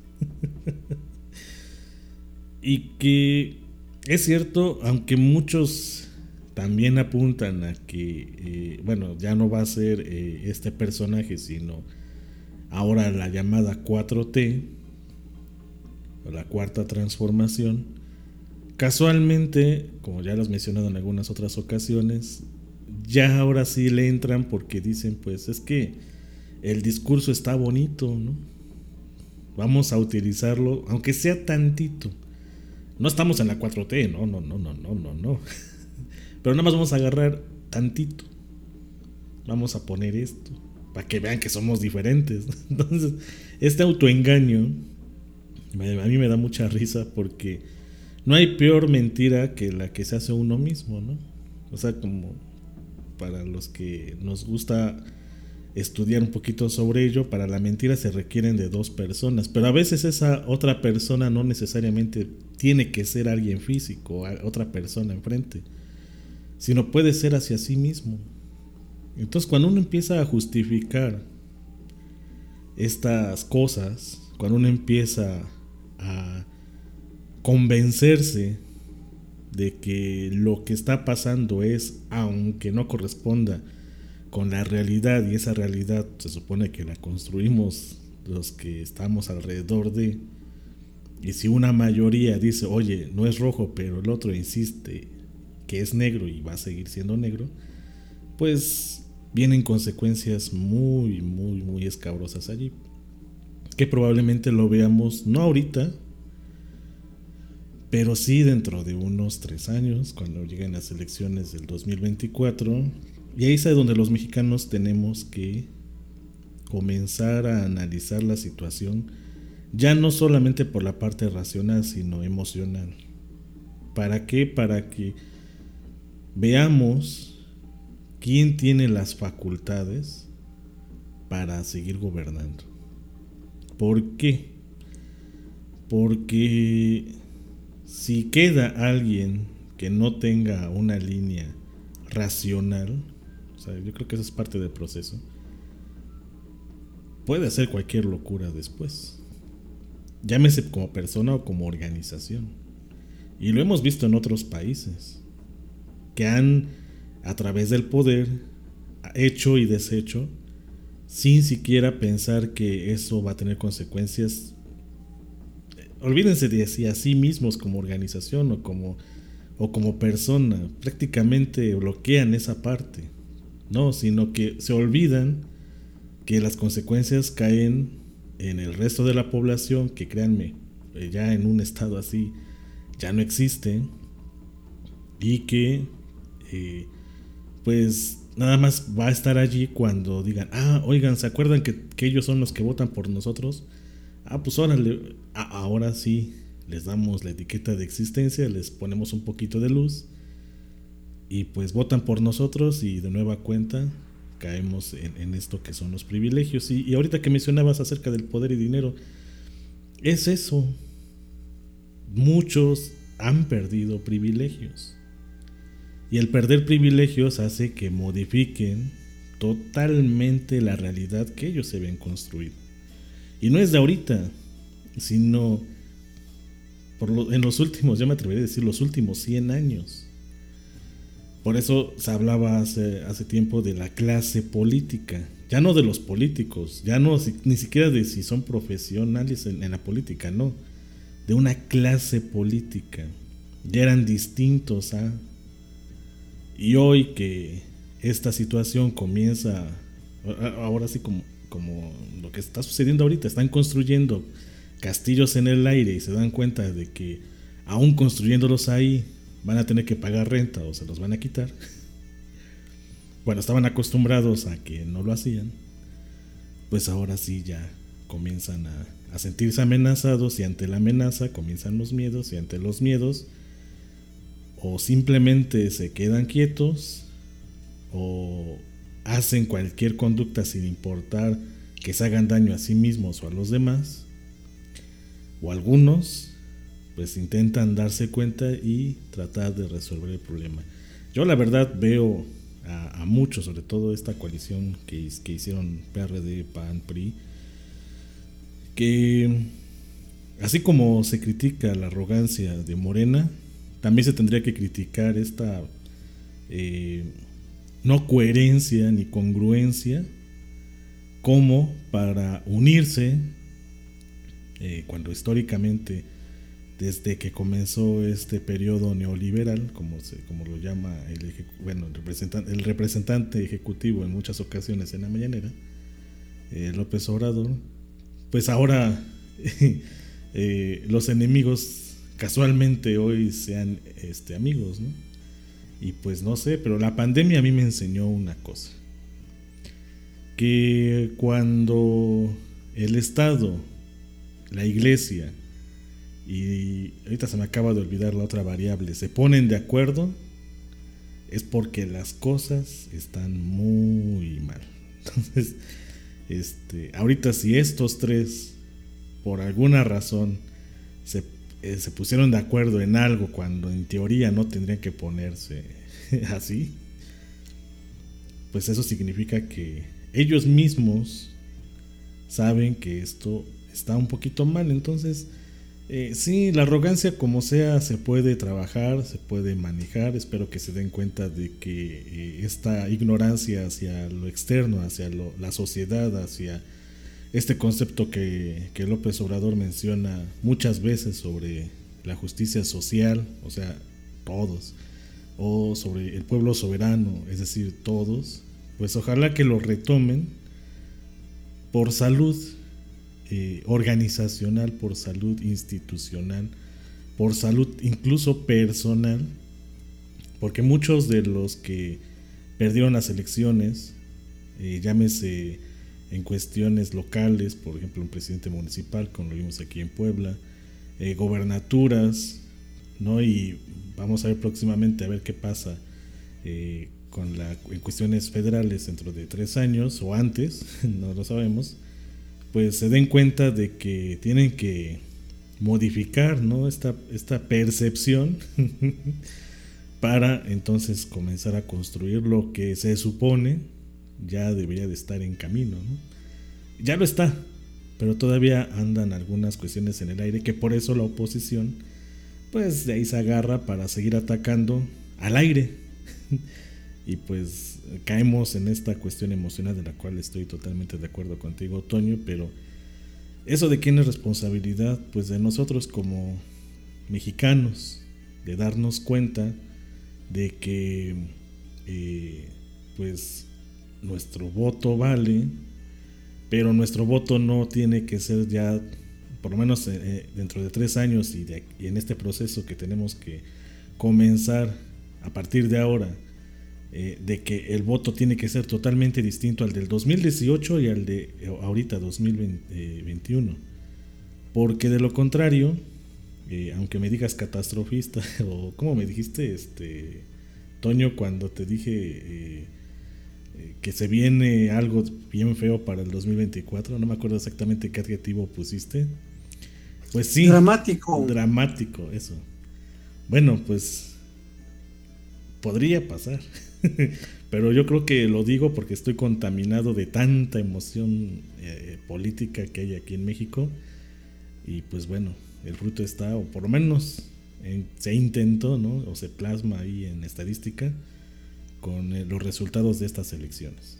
Y que es cierto, aunque muchos también apuntan a que, eh, bueno, ya no va a ser eh, este personaje, sino ahora la llamada cuatro T, o la cuarta transformación. Casualmente, como ya lo has mencionado en algunas otras ocasiones, ya ahora sí le entran porque dicen, pues es que el discurso está bonito, ¿no? Vamos a utilizarlo, aunque sea tantito. No estamos en la cuatro T, no, no, no, no, no, no, no. Pero nada más vamos a agarrar tantito. Vamos a poner esto para que vean que somos diferentes. Entonces, este autoengaño a mí me da mucha risa, porque no hay peor mentira que la que se hace uno mismo, ¿no? O sea, como para los que nos gusta estudiar un poquito sobre ello, para la mentira se requieren de dos personas, pero a veces esa otra persona no necesariamente tiene que ser alguien físico, otra persona enfrente, sino puede ser hacia sí mismo. Entonces, cuando uno empieza a justificar estas cosas, cuando uno empieza a convencerse de que lo que está pasando es, aunque no corresponda con la realidad, y esa realidad se supone que la construimos los que estamos alrededor de, y si una mayoría dice, oye, no es rojo, pero el otro insiste que es negro y va a seguir siendo negro, pues vienen consecuencias muy, muy, muy escabrosas allí, que probablemente lo veamos no ahorita, pero sí dentro de unos tres años, cuando lleguen las elecciones del dos mil veinticuatro, y ahí es donde los mexicanos tenemos que comenzar a analizar la situación, ya no solamente por la parte racional, sino emocional. ¿Para qué? Para que veamos quién tiene las facultades para seguir gobernando. ¿Por qué? Porque si queda alguien que no tenga una línea racional, o sea, yo creo que eso es parte del proceso, puede hacer cualquier locura después, llámese como persona o como organización. Y lo hemos visto en otros países que han, a través del poder, hecho y deshecho sin siquiera pensar que eso va a tener consecuencias. Olvídense de si a sí mismos como organización o como, o como persona, prácticamente bloquean esa parte, no, sino que se olvidan que las consecuencias caen en el resto de la población, que créanme, ya en un estado así ya no existe, y que eh, pues nada más va a estar allí cuando digan, ah, oigan, ¿se acuerdan que, que ellos son los que votan por nosotros? Ah, pues órale, a, ahora sí les damos la etiqueta de existencia, les ponemos un poquito de luz, y pues votan por nosotros, y de nueva cuenta caemos en, en esto que son los privilegios. Y, y ahorita que mencionabas acerca del poder y dinero, es eso. Muchos han perdido privilegios. Y el perder privilegios hace que modifiquen totalmente la realidad que ellos se ven construir. Y no es de ahorita, sino por lo, en los últimos, ya me atrevería a decir, los últimos cien años. Por eso se hablaba hace, hace tiempo de la clase política, ya no de los políticos, ya no si, ni siquiera de si son profesionales en, en la política, no, de una clase política. Ya eran distintos a... Y hoy que esta situación comienza, ahora sí como, como lo que está sucediendo ahorita, están construyendo castillos en el aire y se dan cuenta de que aún construyéndolos ahí van a tener que pagar renta o se los van a quitar. Bueno, estaban acostumbrados a que no lo hacían, pues ahora sí ya comienzan a, a sentirse amenazados, y ante la amenaza comienzan los miedos, y ante los miedos o simplemente se quedan quietos o hacen cualquier conducta sin importar que se hagan daño a sí mismos o a los demás, o algunos pues intentan darse cuenta y tratar de resolver el problema. Yo la verdad veo a, a muchos, sobre todo esta coalición que, que hicieron P R D, P A N, P R I, que así como se critica la arrogancia de Morena, también se tendría que criticar esta eh, no coherencia ni congruencia, como para unirse eh, cuando históricamente, desde que comenzó este periodo neoliberal, como, se, como lo llama el, bueno, el, representante, el representante ejecutivo en muchas ocasiones en la mañanera, eh, López Obrador, pues ahora eh, los enemigos casualmente hoy sean este, amigos, ¿no? Y pues no sé, pero la pandemia a mí me enseñó una cosa, que cuando el Estado, la Iglesia, y ahorita se me acaba de olvidar la otra variable, se ponen de acuerdo, es porque las cosas están muy mal. Entonces, este, ahorita si estos tres, por alguna razón, se, eh, se pusieron de acuerdo en algo cuando en teoría no tendrían que ponerse así, pues eso significa que ellos mismos saben que esto está un poquito mal. Entonces, eh, sí, la arrogancia como sea se puede trabajar, se puede manejar. Espero que se den cuenta de que eh, esta ignorancia hacia lo externo, hacia lo, la sociedad, hacia este concepto que, que López Obrador menciona muchas veces sobre la justicia social, o sea, todos, o sobre el pueblo soberano, es decir, todos, pues ojalá que lo retomen por salud eh, organizacional, por salud institucional, por salud incluso personal, porque muchos de los que perdieron las elecciones, eh, llámese en cuestiones locales, por ejemplo un presidente municipal, como lo vimos aquí en Puebla, eh, gobernaturas, ¿no? Y vamos a ver próximamente a ver qué pasa eh, con la, en cuestiones federales dentro de tres años o antes, no lo sabemos, pues se den cuenta de que tienen que modificar, ¿no? esta, esta percepción para entonces comenzar a construir lo que se supone ya debería de estar en camino, ¿no? Ya lo está, pero todavía andan algunas cuestiones en el aire, que por eso la oposición pues de ahí se agarra para seguir atacando al aire. Y pues caemos en esta cuestión emocional, de la cual estoy totalmente de acuerdo contigo, Toño, pero eso de quién es responsabilidad, pues de nosotros como mexicanos, de darnos cuenta de que eh, pues nuestro voto vale, pero nuestro voto no tiene que ser ya, por lo menos eh, dentro de tres años y, de, y en este proceso que tenemos que comenzar a partir de ahora, eh, de que el voto tiene que ser totalmente distinto al del dos mil dieciocho y al de ahorita dos mil veintiuno, porque de lo contrario, eh, aunque me digas catastrofista o como me dijiste, este Toño, cuando te dije eh, que se viene algo bien feo para el dos mil veinticuatro, no me acuerdo exactamente qué adjetivo pusiste. Pues sí, dramático. Dramático, eso. Bueno, pues podría pasar. Pero yo creo que lo digo porque estoy contaminado de tanta emoción eh, política que hay aquí en México. Y pues bueno, el fruto está, o por lo menos en, se intentó, ¿no? O se plasma ahí en estadística con eh, los resultados de estas elecciones.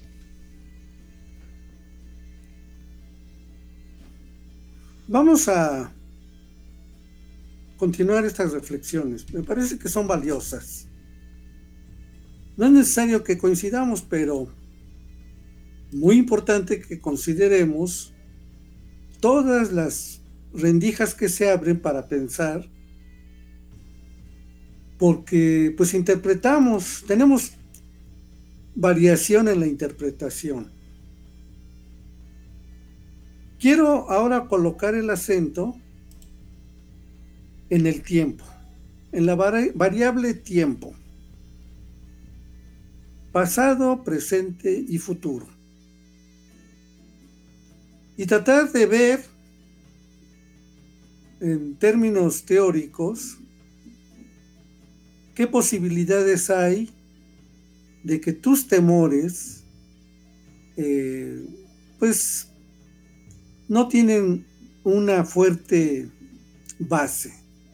Vamos a continuar estas reflexiones. Me parece que son valiosas. No es necesario que coincidamos, pero muy importante que consideremos todas las rendijas que se abren para pensar, porque pues interpretamos, tenemos variación en la interpretación. Quiero ahora colocar el acento en el tiempo, en la vari- variable tiempo. Pasado, presente y futuro. Y tratar de ver en términos teóricos qué posibilidades hay de que tus temores eh, pues no tienen una fuerte base.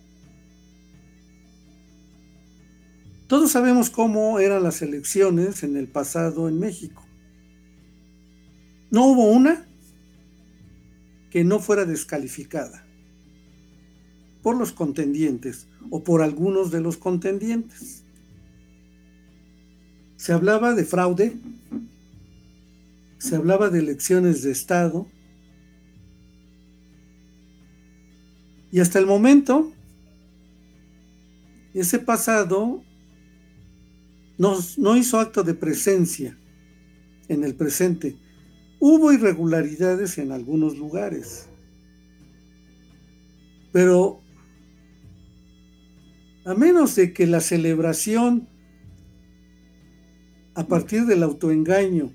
Todos sabemos cómo eran las elecciones en el pasado en México. No hubo una que no fuera descalificada por los contendientes o por algunos de los contendientes. Se hablaba de fraude, se hablaba de elecciones de Estado, y hasta el momento, ese pasado no, no hizo acto de presencia en el presente. Hubo irregularidades en algunos lugares, pero a menos de que la celebración a partir del autoengaño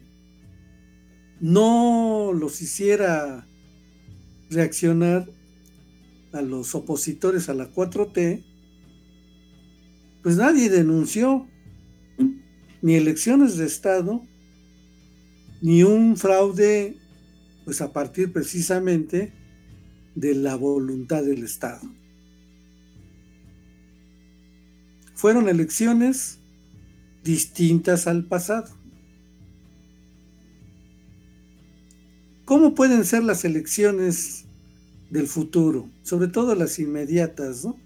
no los hiciera reaccionar a los opositores a la cuatro T, pues nadie denunció ni elecciones de Estado, ni un fraude, pues a partir precisamente de la voluntad del Estado. Fueron elecciones distintas al pasado. ¿Cómo pueden ser las elecciones del futuro? Sobre todo las inmediatas, ¿no?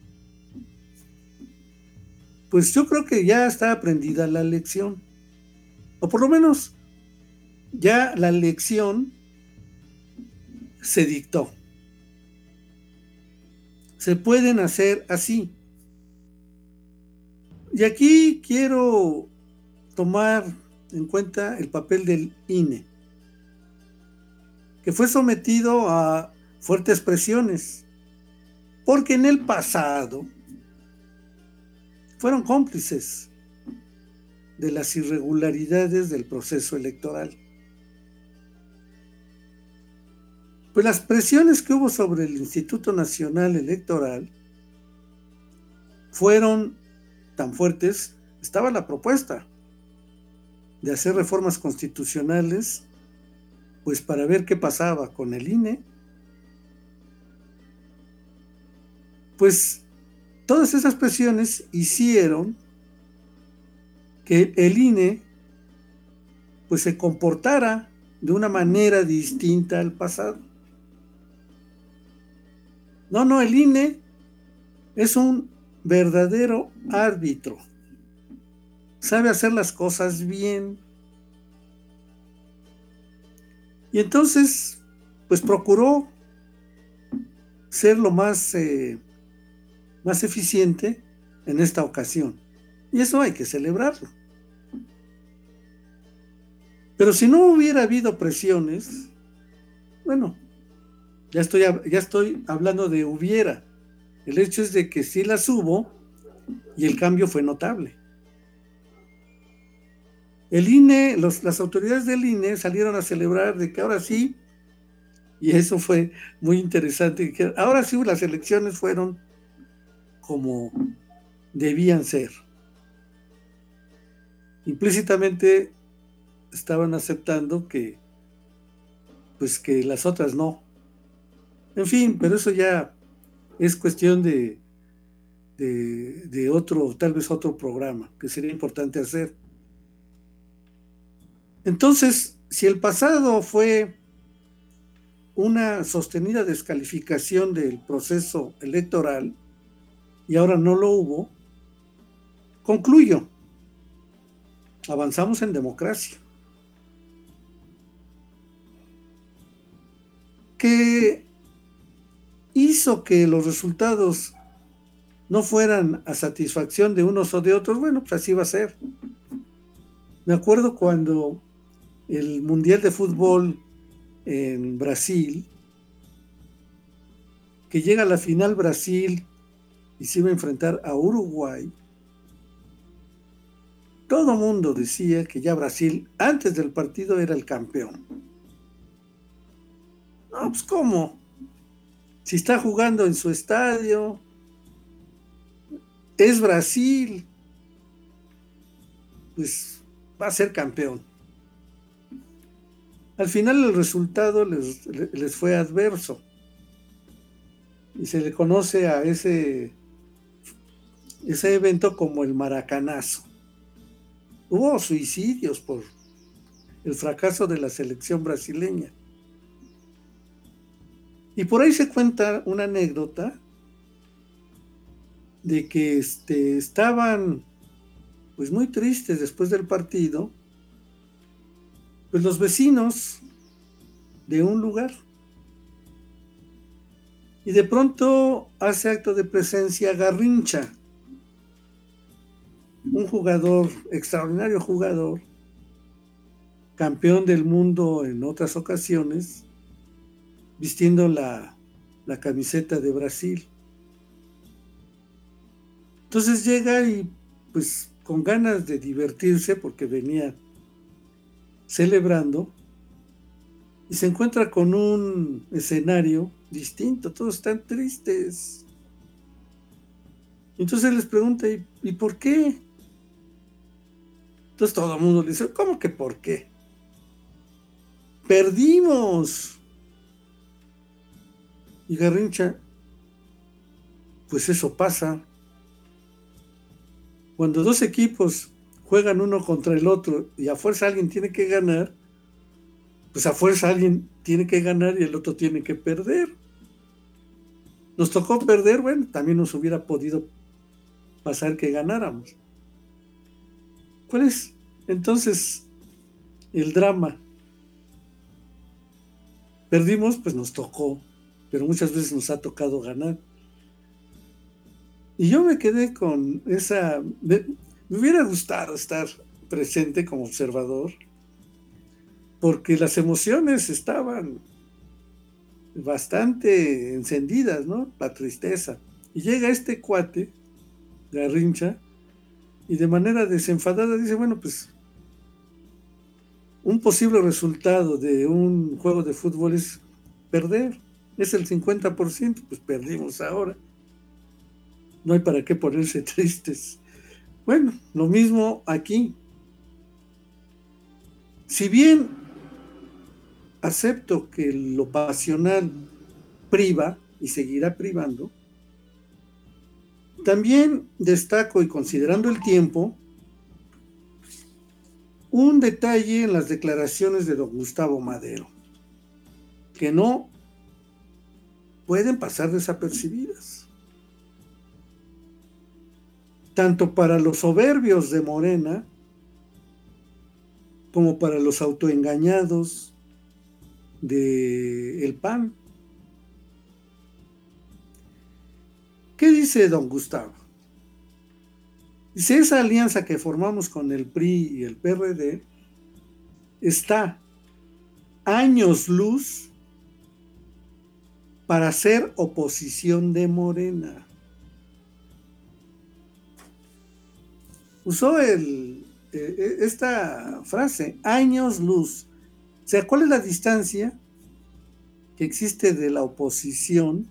Pues yo creo que ya está aprendida la lección. O por lo menos ya la lección se dictó. Se pueden hacer así. Y aquí quiero tomar en cuenta el papel del I N E, que fue sometido a fuertes presiones, porque en el pasado fueron cómplices de las irregularidades del proceso electoral. Pues las presiones que hubo sobre el Instituto Nacional Electoral fueron tan fuertes. Estaba la propuesta de hacer reformas constitucionales, pues para ver qué pasaba con el I N E. Pues todas esas presiones hicieron que el I N E pues se comportara de una manera distinta al pasado. No, no, el I N E es un verdadero árbitro. Sabe hacer las cosas bien. Y entonces, pues procuró ser lo más, eh, más eficiente en esta ocasión. Y eso hay que celebrarlo. Pero si no hubiera habido presiones, bueno, ya estoy, ya estoy hablando de hubiera. El hecho es de que sí las hubo y el cambio fue notable. El I N E, los, las autoridades del I N E salieron a celebrar de que ahora sí, y eso fue muy interesante, que ahora sí las elecciones fueron como debían ser. implícitamente estaban aceptando que, pues que las otras no. En fin, pero eso ya es cuestión de, de, de otro, tal vez otro programa que sería importante hacer. Entonces, si el pasado fue una sostenida descalificación del proceso electoral y ahora no lo hubo, concluyo, avanzamos en democracia. ¿Qué hizo que los resultados no fueran a satisfacción de unos o de otros? Bueno, pues así va a ser. Me acuerdo cuando el Mundial de Fútbol en Brasil, que llega a la final Brasil y se iba a enfrentar a Uruguay, todo mundo decía que ya Brasil antes del partido era el campeón. No, pues ¿cómo? Si está jugando en su estadio, es Brasil, pues va a ser campeón. Al final el resultado les, les fue adverso y se le conoce a ese, ese evento como el Maracanazo. Hubo suicidios por el fracaso de la selección brasileña. Y por ahí se cuenta una anécdota de que este, estaban pues muy tristes después del partido, pues los vecinos de un lugar. Y de pronto hace acto de presencia Garrincha, un jugador, extraordinario jugador, campeón del mundo en otras ocasiones, vistiendo la, la camiseta de Brasil. Entonces llega y pues con ganas de divertirse porque venía celebrando y se encuentra con un escenario distinto, todos están tristes. Entonces les pregunta, ¿y, ¿y por qué? Entonces todo el mundo le dice, ¿cómo que por qué? Perdimos. Y Garrincha, pues eso pasa. Cuando dos equipos juegan uno contra el otro y a fuerza alguien tiene que ganar, pues a fuerza alguien tiene que ganar y el otro tiene que perder. Nos tocó perder, bueno, también nos hubiera podido pasar que ganáramos. ¿Cuál es entonces el drama? Perdimos, pues nos tocó, pero muchas veces nos ha tocado ganar. Y yo me quedé con esa... Me, me hubiera gustado estar presente como observador, porque las emociones estaban bastante encendidas, ¿no? La tristeza. Y llega este cuate, Garrincha, y de manera desenfadada dice, bueno, pues un posible resultado de un juego de fútbol es perder. Es el cincuenta por ciento, pues perdimos ahora. No hay para qué ponerse tristes. Bueno, lo mismo aquí. Si bien acepto que lo pasional priva y seguirá privando, también destaco, y considerando el tiempo, un detalle en las declaraciones de don Gustavo Madero, que no pueden pasar desapercibidas. Tanto para los soberbios de Morena, como para los autoengañados de el P A N. ¿Qué dice don Gustavo? Dice, esa alianza que formamos con el P R I y el P R D está años luz para ser oposición de Morena. Usó el, eh, esta frase, años luz. O sea, ¿cuál es la distancia que existe de la oposición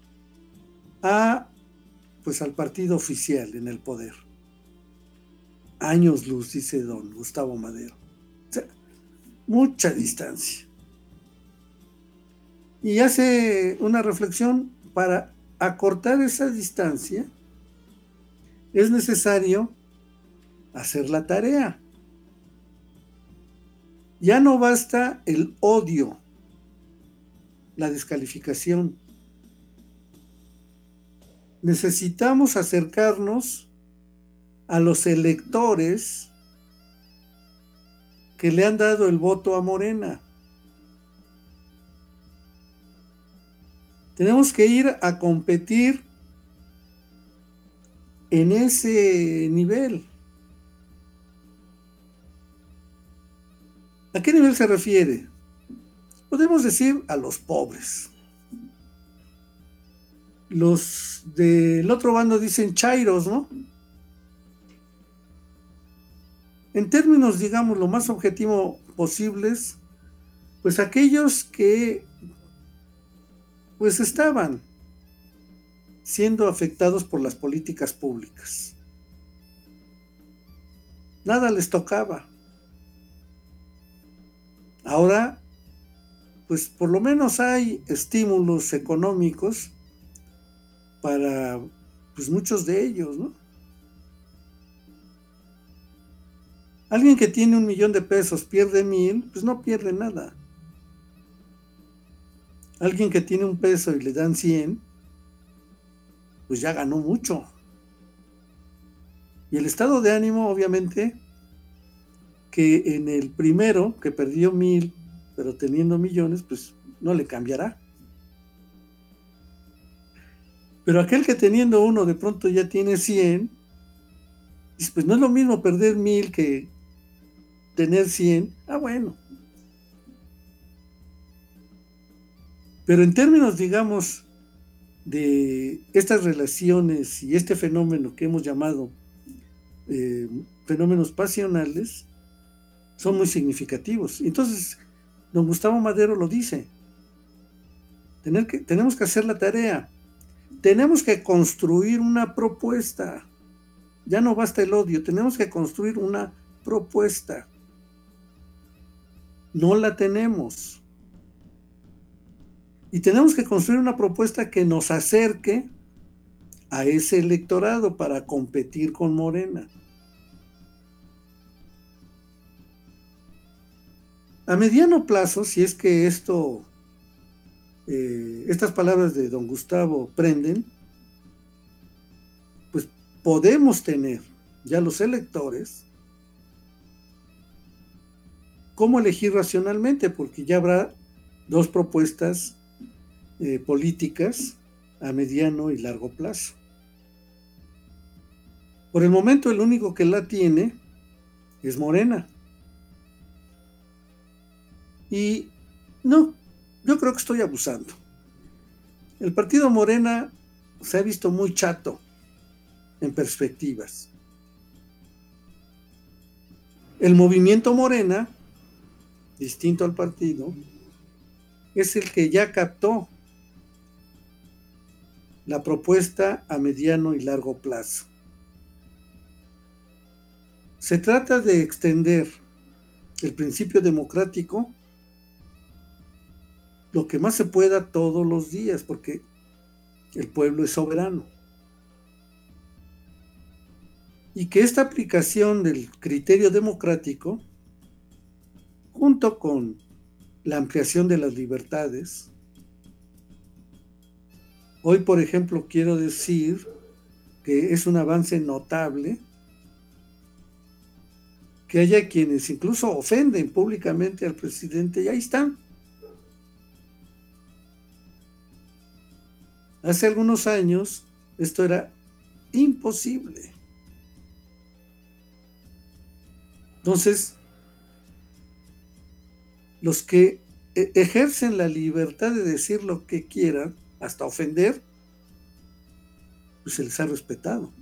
a, pues, al partido oficial en el poder? años luz, dice don Gustavo Madero. O sea, mucha distancia. Y hace una reflexión: para acortar esa distancia es necesario hacer la tarea. Ya no basta el odio, la descalificación. Necesitamos acercarnos a los electores que le han dado el voto a Morena. Tenemos que ir a competir en ese nivel. ¿A qué nivel se refiere? Podemos decir a los pobres. Los del otro bando dicen chairos, ¿no? En términos, digamos, lo más objetivo posibles, pues aquellos que pues estaban siendo afectados por las políticas públicas. Nada les tocaba. Ahora, pues por lo menos hay estímulos económicos para pues muchos de ellos, ¿no? Alguien que tiene un millón de pesos pierde mil, pues no pierde nada. Alguien que tiene un peso y le dan cien, pues ya ganó mucho. Y el estado de ánimo, obviamente, que en el primero, que perdió mil, pero teniendo millones, pues no le cambiará. Pero aquel que teniendo uno de pronto ya tiene cien, pues no es lo mismo perder mil que tener cien. Ah, bueno. Pero en términos, digamos, de estas relaciones y este fenómeno que hemos llamado eh, fenómenos pasionales, son muy significativos. Entonces, don Gustavo Madero lo dice. Tener que, tenemos que hacer la tarea. Tenemos que construir una propuesta. Ya no basta el odio, tenemos que construir una propuesta. No la tenemos. Y tenemos que construir una propuesta que nos acerque a ese electorado para competir con Morena. A mediano plazo, si es que esto, eh, estas palabras de don Gustavo prenden, pues podemos tener ya los electores cómo elegir racionalmente, porque ya habrá dos propuestas eh, políticas a mediano y largo plazo. Por el momento, el único que la tiene es Morena. Y no, yo creo que estoy abusando. El partido Morena se ha visto muy chato en perspectivas. El movimiento Morena, distinto al partido, es el que ya captó la propuesta a mediano y largo plazo. Se trata de extender el principio democrático lo que más se pueda todos los días, porque el pueblo es soberano. Y que esta aplicación del criterio democrático, junto con la ampliación de las libertades, hoy, por ejemplo, quiero decir que es un avance notable que haya quienes incluso ofenden públicamente al presidente, y ahí están. Hace algunos años esto era imposible. Entonces, los que ejercen la libertad de decir lo que quieran, hasta ofender, pues se les ha respetado.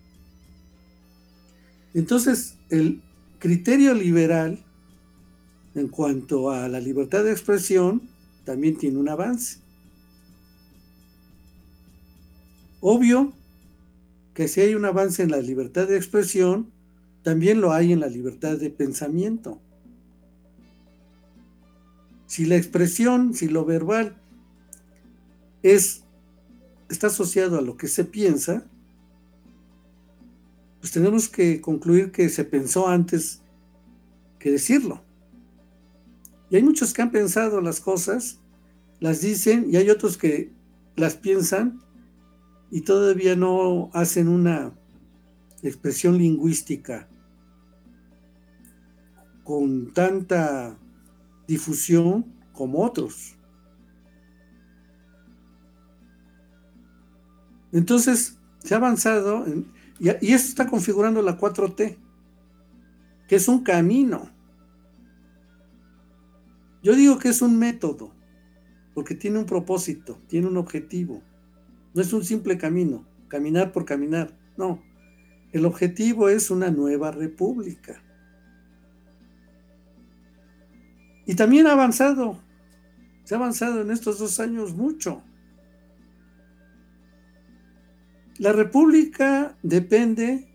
Entonces, el criterio liberal en cuanto a la libertad de expresión también tiene un avance. Obvio que si hay un avance en la libertad de expresión, también lo hay en la libertad de pensamiento. Si la expresión, si lo verbal es, está asociado a lo que se piensa, pues tenemos que concluir que se pensó antes que decirlo. Y hay muchos que han pensado las cosas, las dicen, y hay otros que las piensan y todavía no hacen una expresión lingüística con tanta difusión como otros. Entonces se ha avanzado en, y, y esto está configurando la cuatro T, que es un camino. Yo digo que es un método, porque tiene un propósito, tiene un objetivo. No es un simple camino, caminar por caminar, no. El objetivo es una nueva república. Y también ha avanzado, se ha avanzado en estos dos años mucho. La república depende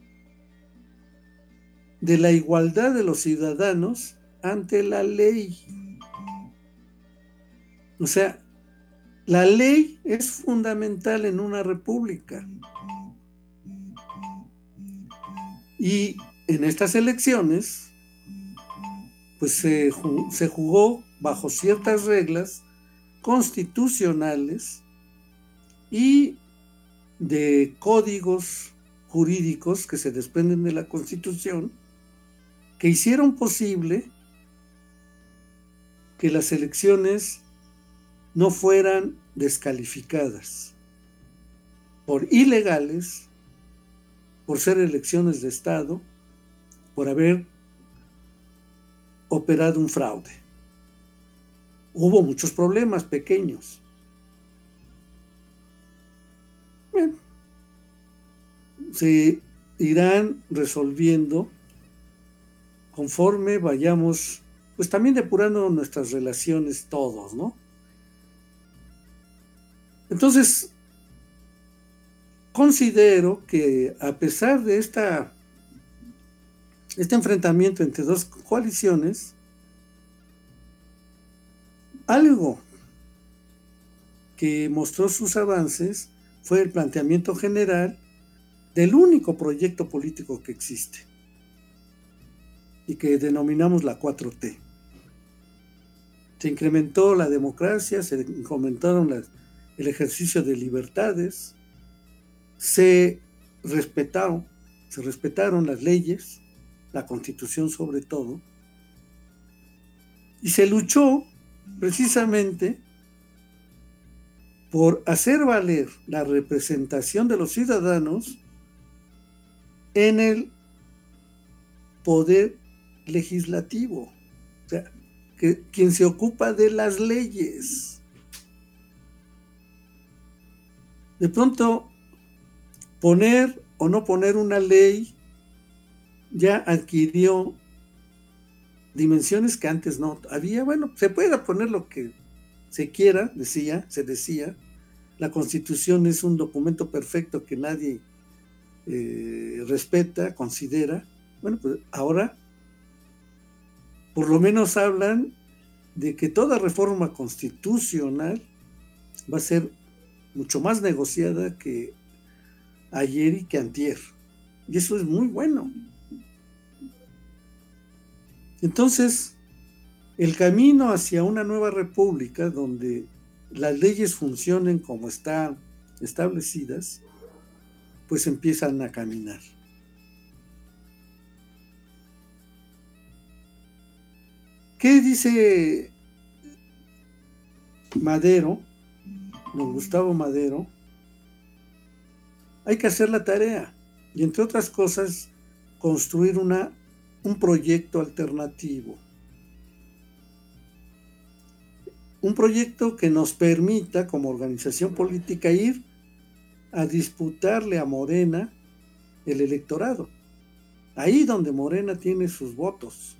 de la igualdad de los ciudadanos ante la ley. O sea, la ley es fundamental en una república. Y en estas elecciones, pues se, se jugó bajo ciertas reglas constitucionales y de códigos jurídicos que se desprenden de la Constitución, que hicieron posible que las elecciones no fueran descalificadas por ilegales, por ser elecciones de Estado, por haber operado un fraude. Hubo muchos problemas pequeños. Bien, se irán resolviendo conforme vayamos, pues también depurando nuestras relaciones todos, ¿no? Entonces, considero que a pesar de esta este enfrentamiento entre dos coaliciones, algo que mostró sus avances fue el planteamiento general del único proyecto político que existe y que denominamos la cuatro T. Se incrementó la democracia, se incrementaron las, el ejercicio de libertades, se respetaron, se respetaron las leyes, la Constitución sobre todo, y se luchó precisamente por hacer valer la representación de los ciudadanos en el poder legislativo, o sea, que quien se ocupa de las leyes. De pronto, poner o no poner una ley ya adquirió dimensiones que antes no había. Bueno, se puede poner lo que se quiera, decía, se decía. La Constitución es un documento perfecto que nadie eh, respeta, considera. Bueno, pues ahora por lo menos hablan de que toda reforma constitucional va a ser mucho más negociada que ayer y que antier. Y eso es muy bueno. Entonces, el camino hacia una nueva república donde las leyes funcionen como están establecidas, pues empiezan a caminar. ¿Qué dice Madero, don Gustavo Madero? Hay que hacer la tarea y, entre otras cosas, construir una un proyecto alternativo. Un proyecto que nos permita, como organización política, ir a disputarle a Morena el electorado. Ahí donde Morena tiene sus votos.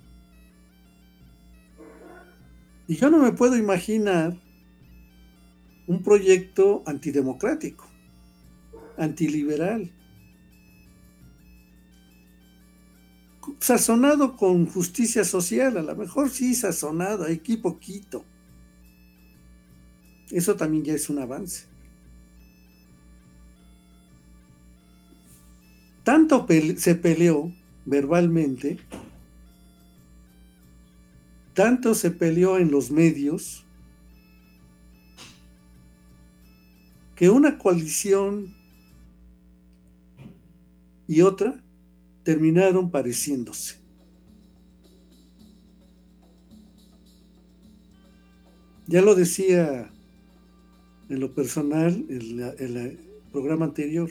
Y yo no me puedo imaginar un proyecto antidemocrático, antiliberal. sazonado con justicia social, a lo mejor sí sazonado, aquí poquito. Eso también ya es un avance. Tanto pele- se peleó verbalmente, tanto se peleó en los medios, que una coalición y otra terminaron pareciéndose. Ya lo decía en lo personal en, la, en el programa anterior.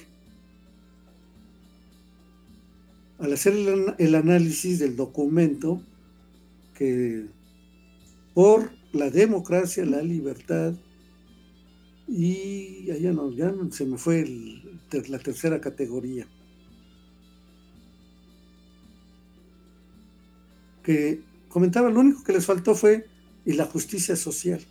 Al hacer el, el análisis del documento que por la democracia, la libertad y allá no, ya no, se me fue el, la tercera categoría, que comentaba, lo único que les faltó fue y la justicia social.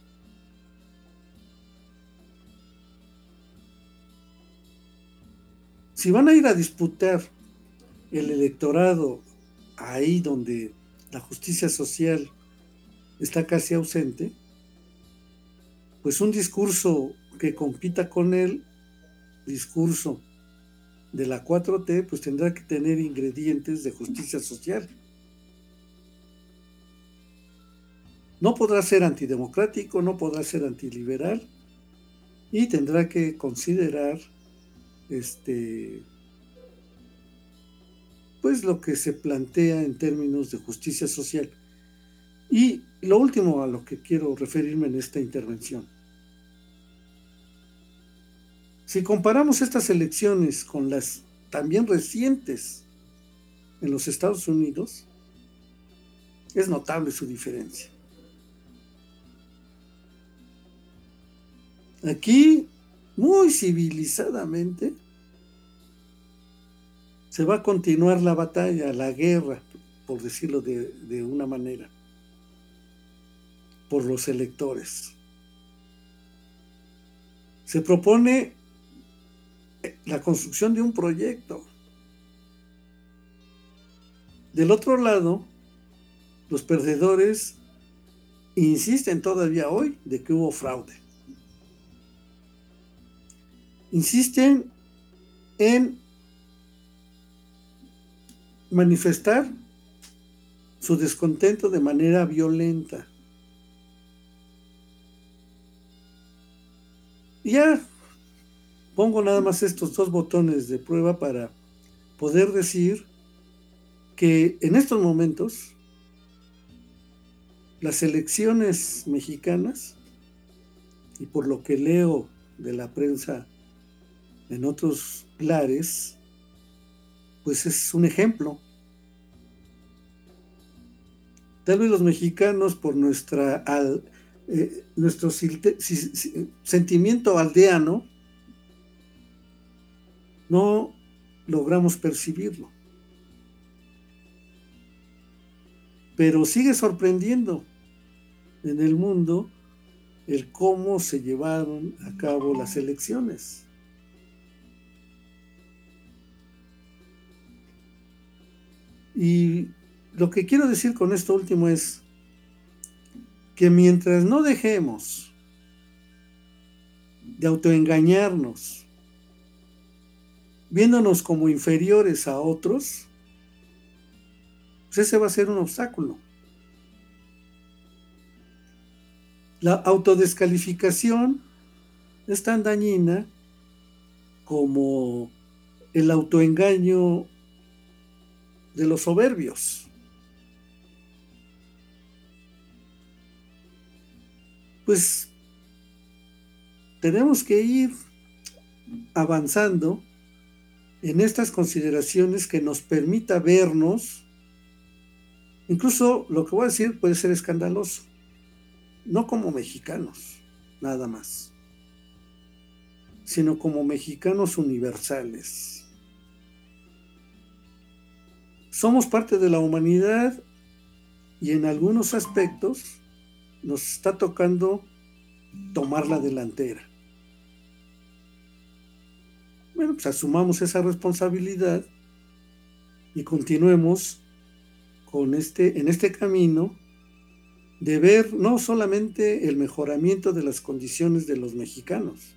Si van a ir a disputar el electorado ahí donde la justicia social está casi ausente, pues un discurso que compita con el discurso de la cuatro T, pues tendrá que tener ingredientes de justicia social. No podrá ser antidemocrático, no podrá ser antiliberal y tendrá que considerar este pues lo que se plantea en términos de justicia social. Y lo último a lo que quiero referirme en esta intervención. Si comparamos estas elecciones con las también recientes en los Estados Unidos, es notable su diferencia. Aquí, muy civilizadamente, se va a continuar la batalla, la guerra, por decirlo de, de una manera, por los electores. Se propone la construcción de un proyecto. Del otro lado, los perdedores insisten todavía hoy de que hubo fraude. Insisten en manifestar su descontento de manera violenta. Y ya pongo nada más estos dos botones de prueba para poder decir que en estos momentos las elecciones mexicanas, y por lo que leo de la prensa en otros lares, pues es un ejemplo. Tal vez los mexicanos, por nuestra al, eh, nuestro silte, si, si, sentimiento aldeano, no logramos percibirlo. Pero sigue sorprendiendo en el mundo el cómo se llevaron a cabo las elecciones. Y lo que quiero decir con esto último es que mientras no dejemos de autoengañarnos, viéndonos como inferiores a otros, pues ese va a ser un obstáculo. La autodescalificación es tan dañina como el autoengaño de los soberbios. Pues tenemos que ir avanzando en estas consideraciones que nos permita vernos, incluso lo que voy a decir puede ser escandaloso, no como mexicanos, nada más, sino como mexicanos universales. Somos parte de la humanidad y en algunos aspectos nos está tocando tomar la delantera. Bueno, pues asumamos esa responsabilidad y continuemos con este, en este camino de ver no solamente el mejoramiento de las condiciones de los mexicanos,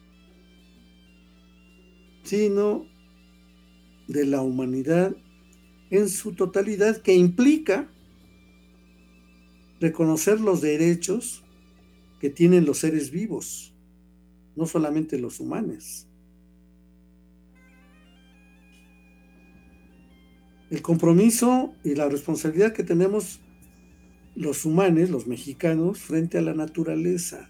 sino de la humanidad en su totalidad, que implica reconocer los derechos que tienen los seres vivos, no solamente los humanos. El compromiso y la responsabilidad que tenemos los humanos, los mexicanos, frente a la naturaleza.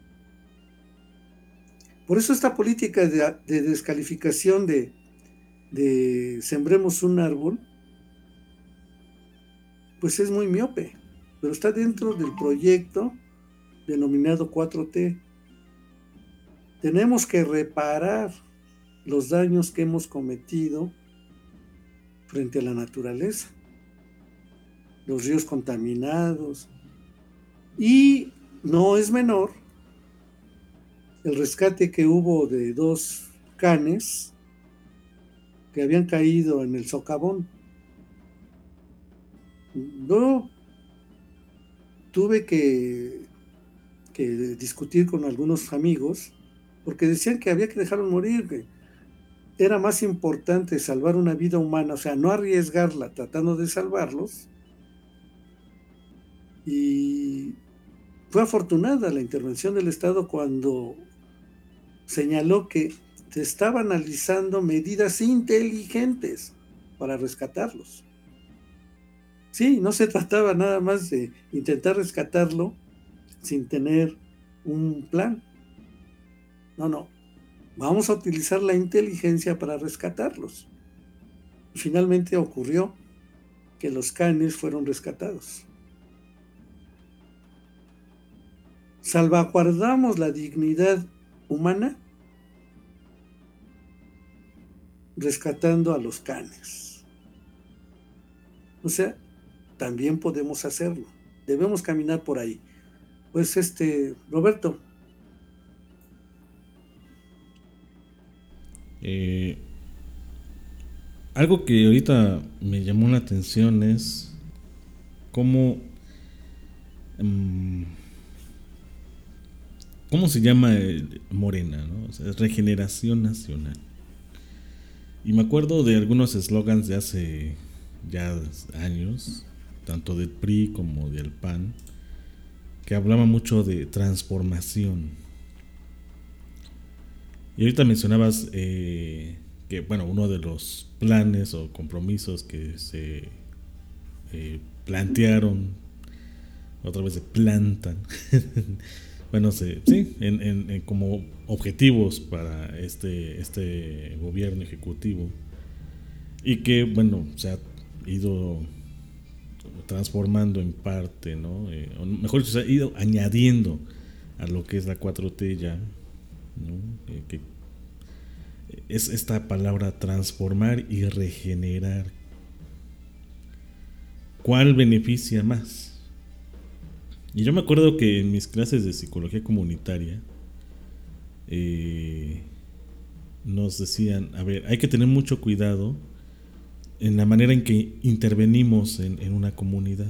Por eso esta política de, de descalificación de, de sembremos un árbol, pues es muy miope, pero está dentro del proyecto denominado cuatro T. Tenemos que reparar los daños que hemos cometido frente a la naturaleza, los ríos contaminados, y no es menor el rescate que hubo de dos canes que habían caído en el socavón. Yo tuve que, que discutir con algunos amigos porque decían que había que dejarlos morir, que era más importante salvar una vida humana, o sea, no arriesgarla tratando de salvarlos. Y fue afortunada la intervención del Estado cuando señaló que se estaban analizando medidas inteligentes para rescatarlos. Sí, no se trataba nada más de intentar rescatarlo sin tener un plan. No, no. Vamos a utilizar la inteligencia para rescatarlos. Y finalmente ocurrió que los canes fueron rescatados. ¿Salvaguardamos la dignidad humana? Rescatando a los canes. O sea, también podemos hacerlo. Debemos caminar por ahí. Pues este, Roberto. Eh, algo que ahorita me llamó la atención es cómo um, cómo se llama el Morena, ¿no? O sea, es Regeneración Nacional. Y me acuerdo de algunos eslogans de hace ya años, tanto del P R I como del P A N, que hablaba mucho de transformación. Y ahorita mencionabas eh, que, bueno, uno de los planes o compromisos que se eh, plantearon, otra vez se plantan, bueno, se, sí, en, en, en como objetivos para este, este gobierno ejecutivo, y que, bueno, se ha ido transformando en parte, ¿no? Eh, o mejor dicho, se ha ido añadiendo a lo que es la cuatro T ya, ¿no? Eh, que es esta palabra transformar y regenerar. ¿Cuál beneficia más? Y yo me acuerdo que en mis clases de psicología comunitaria eh, nos decían, a ver, hay que tener mucho cuidado en la manera en que intervenimos en, en una comunidad,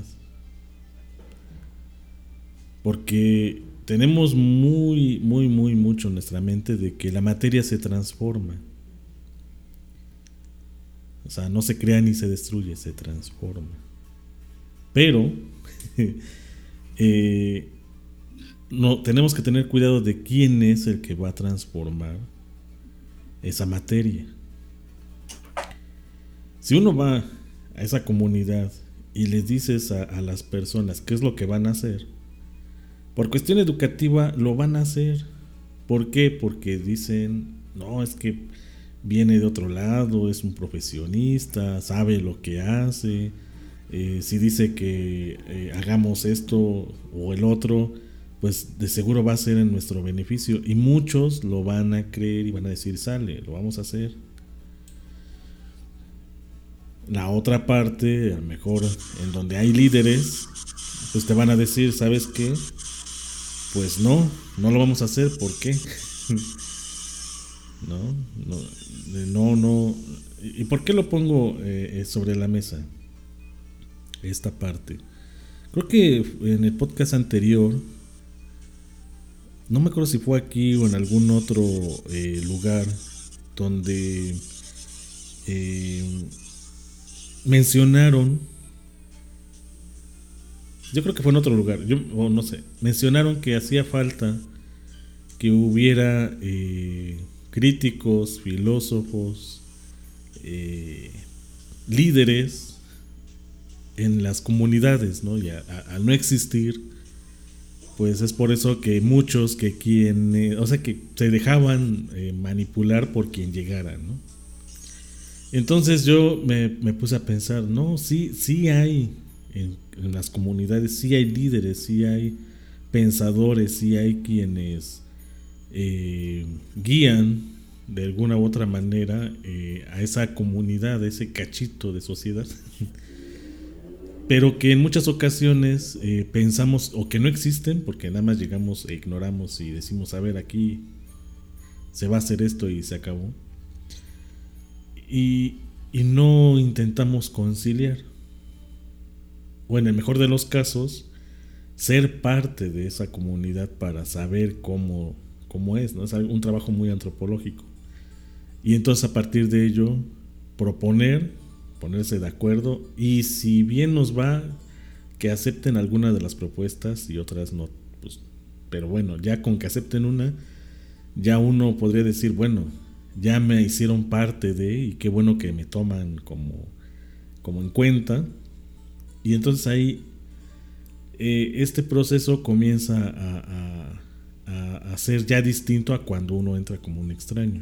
porque tenemos muy, muy, muy mucho en nuestra mente de que la materia se transforma. O sea, no se crea ni se destruye, se transforma. Pero eh, no, tenemos que tener cuidado de quién es el que va a transformar esa materia. Si uno va a esa comunidad y les dices a, a las personas qué es lo que van a hacer, por cuestión educativa lo van a hacer. ¿Por qué? Porque dicen, no, es que viene de otro lado, es un profesionista, sabe lo que hace. Eh, si dice que eh, hagamos esto o el otro, pues de seguro va a ser en nuestro beneficio. Y muchos lo van a creer y van a decir, sale, lo vamos a hacer. La otra parte, a lo mejor en donde hay líderes, pues te van a decir, ¿sabes qué? Pues no, no lo vamos a hacer. ¿Por qué? no, no, no, no. ¿Y por qué lo pongo eh, sobre la mesa? esta parte. Creo que en el podcast anterior, no me acuerdo si fue aquí o en algún otro eh, lugar, donde eh, mencionaron, yo creo que fue en otro lugar, yo o no sé, mencionaron que hacía falta que hubiera eh, críticos, filósofos, eh, líderes en las comunidades, ¿no? Y a, a, al no existir, pues es por eso que muchos que quien, eh, o sea, que se dejaban eh, manipular por quien llegara, ¿no? Entonces yo me, me puse a pensar, no, sí, sí hay en, en las comunidades, sí hay líderes, sí hay pensadores, sí hay quienes eh, guían de alguna u otra manera eh, a esa comunidad, a ese cachito de sociedad. Pero que en muchas ocasiones eh, pensamos o que no existen porque nada más llegamos e ignoramos y decimos, a ver, aquí se va a hacer esto y se acabó. Y, y no intentamos conciliar. O en el mejor de los casos, ser parte de esa comunidad para saber cómo, cómo es, ¿no? Es un trabajo muy antropológico. Y entonces a partir de ello, proponer, ponerse de acuerdo, y si bien nos va, que acepten alguna de las propuestas y otras no, pues, pero bueno, ya con que acepten una, ya uno podría decir, bueno, ya me hicieron parte de, y qué bueno que me toman como, como en cuenta. Y entonces ahí eh, este proceso comienza a, a, a, a ser ya distinto a cuando uno entra como un extraño.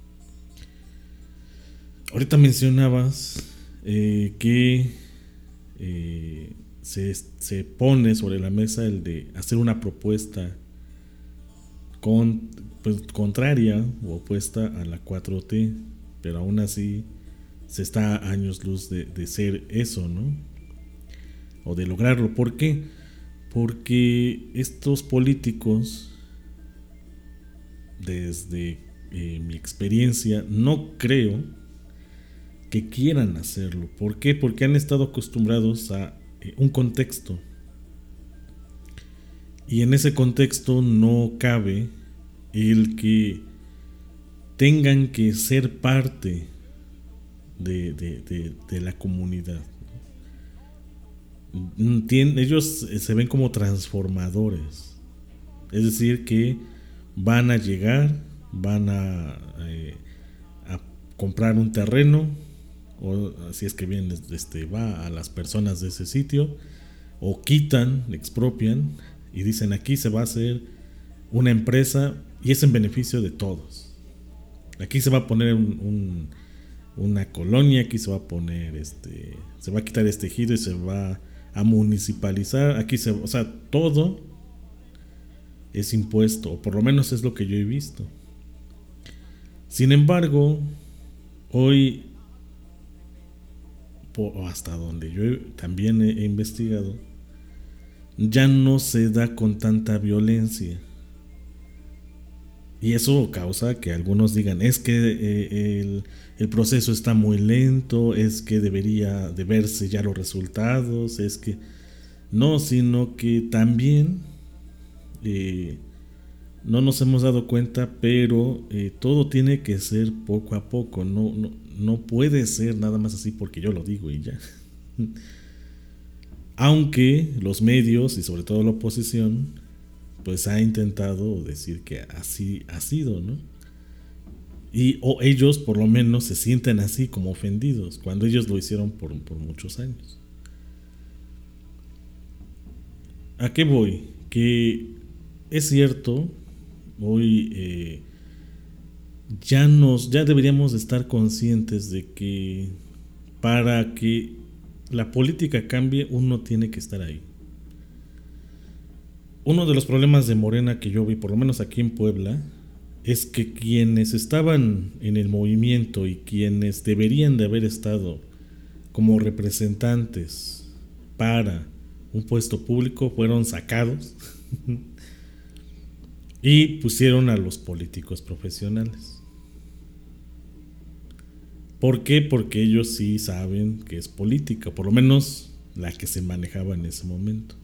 Ahorita mencionabas Eh, que eh, se, se pone sobre la mesa el de hacer una propuesta con, pues, contraria o opuesta a la cuatro T, pero aún así se está a años luz de, de ser eso, ¿no? O de lograrlo. ¿Por qué? Porque estos políticos, desde eh, mi experiencia, no creo que quieran hacerlo. ¿Por qué? Porque han estado acostumbrados a eh, un contexto, y en ese contexto no cabe el que tengan que ser parte de, de, de, de la comunidad. Ellos se ven como transformadores, es decir, que van a llegar, van a, eh, a comprar un terreno, o si es que bien este, va a las personas de ese sitio, o quitan, expropian y dicen, aquí se va a hacer una empresa y es en beneficio de todos. Aquí se va a poner un, un, una colonia, aquí se va a poner este, se va a quitar este ejido y se va a municipalizar, aquí se, o sea, todo es impuesto, o por lo menos es lo que yo he visto. Sin embargo, hoy, hasta donde yo también he investigado, ya no se da con tanta violencia, y eso causa que algunos digan, es que eh, el, el proceso está muy lento, es que debería de verse ya los resultados, es que no, sino que también eh, no nos hemos dado cuenta, pero eh, todo tiene que ser poco a poco, no, no No puede ser nada más así porque yo lo digo y ya. Aunque los medios y sobre todo la oposición pues ha intentado decir que así ha sido, ¿no? Y o ellos por lo menos se sienten así como ofendidos cuando ellos lo hicieron por, por muchos años. ¿A qué voy? Que es cierto, hoy eh, Ya, nos, ya deberíamos estar conscientes de que para que la política cambie, uno tiene que estar ahí. Uno de los problemas de Morena que yo vi, por lo menos aquí en Puebla, es que quienes estaban en el movimiento y quienes deberían de haber estado como representantes para un puesto público fueron sacados y pusieron a los políticos profesionales. ¿Por qué? Porque ellos sí saben que es política, por lo menos la que se manejaba en ese momento.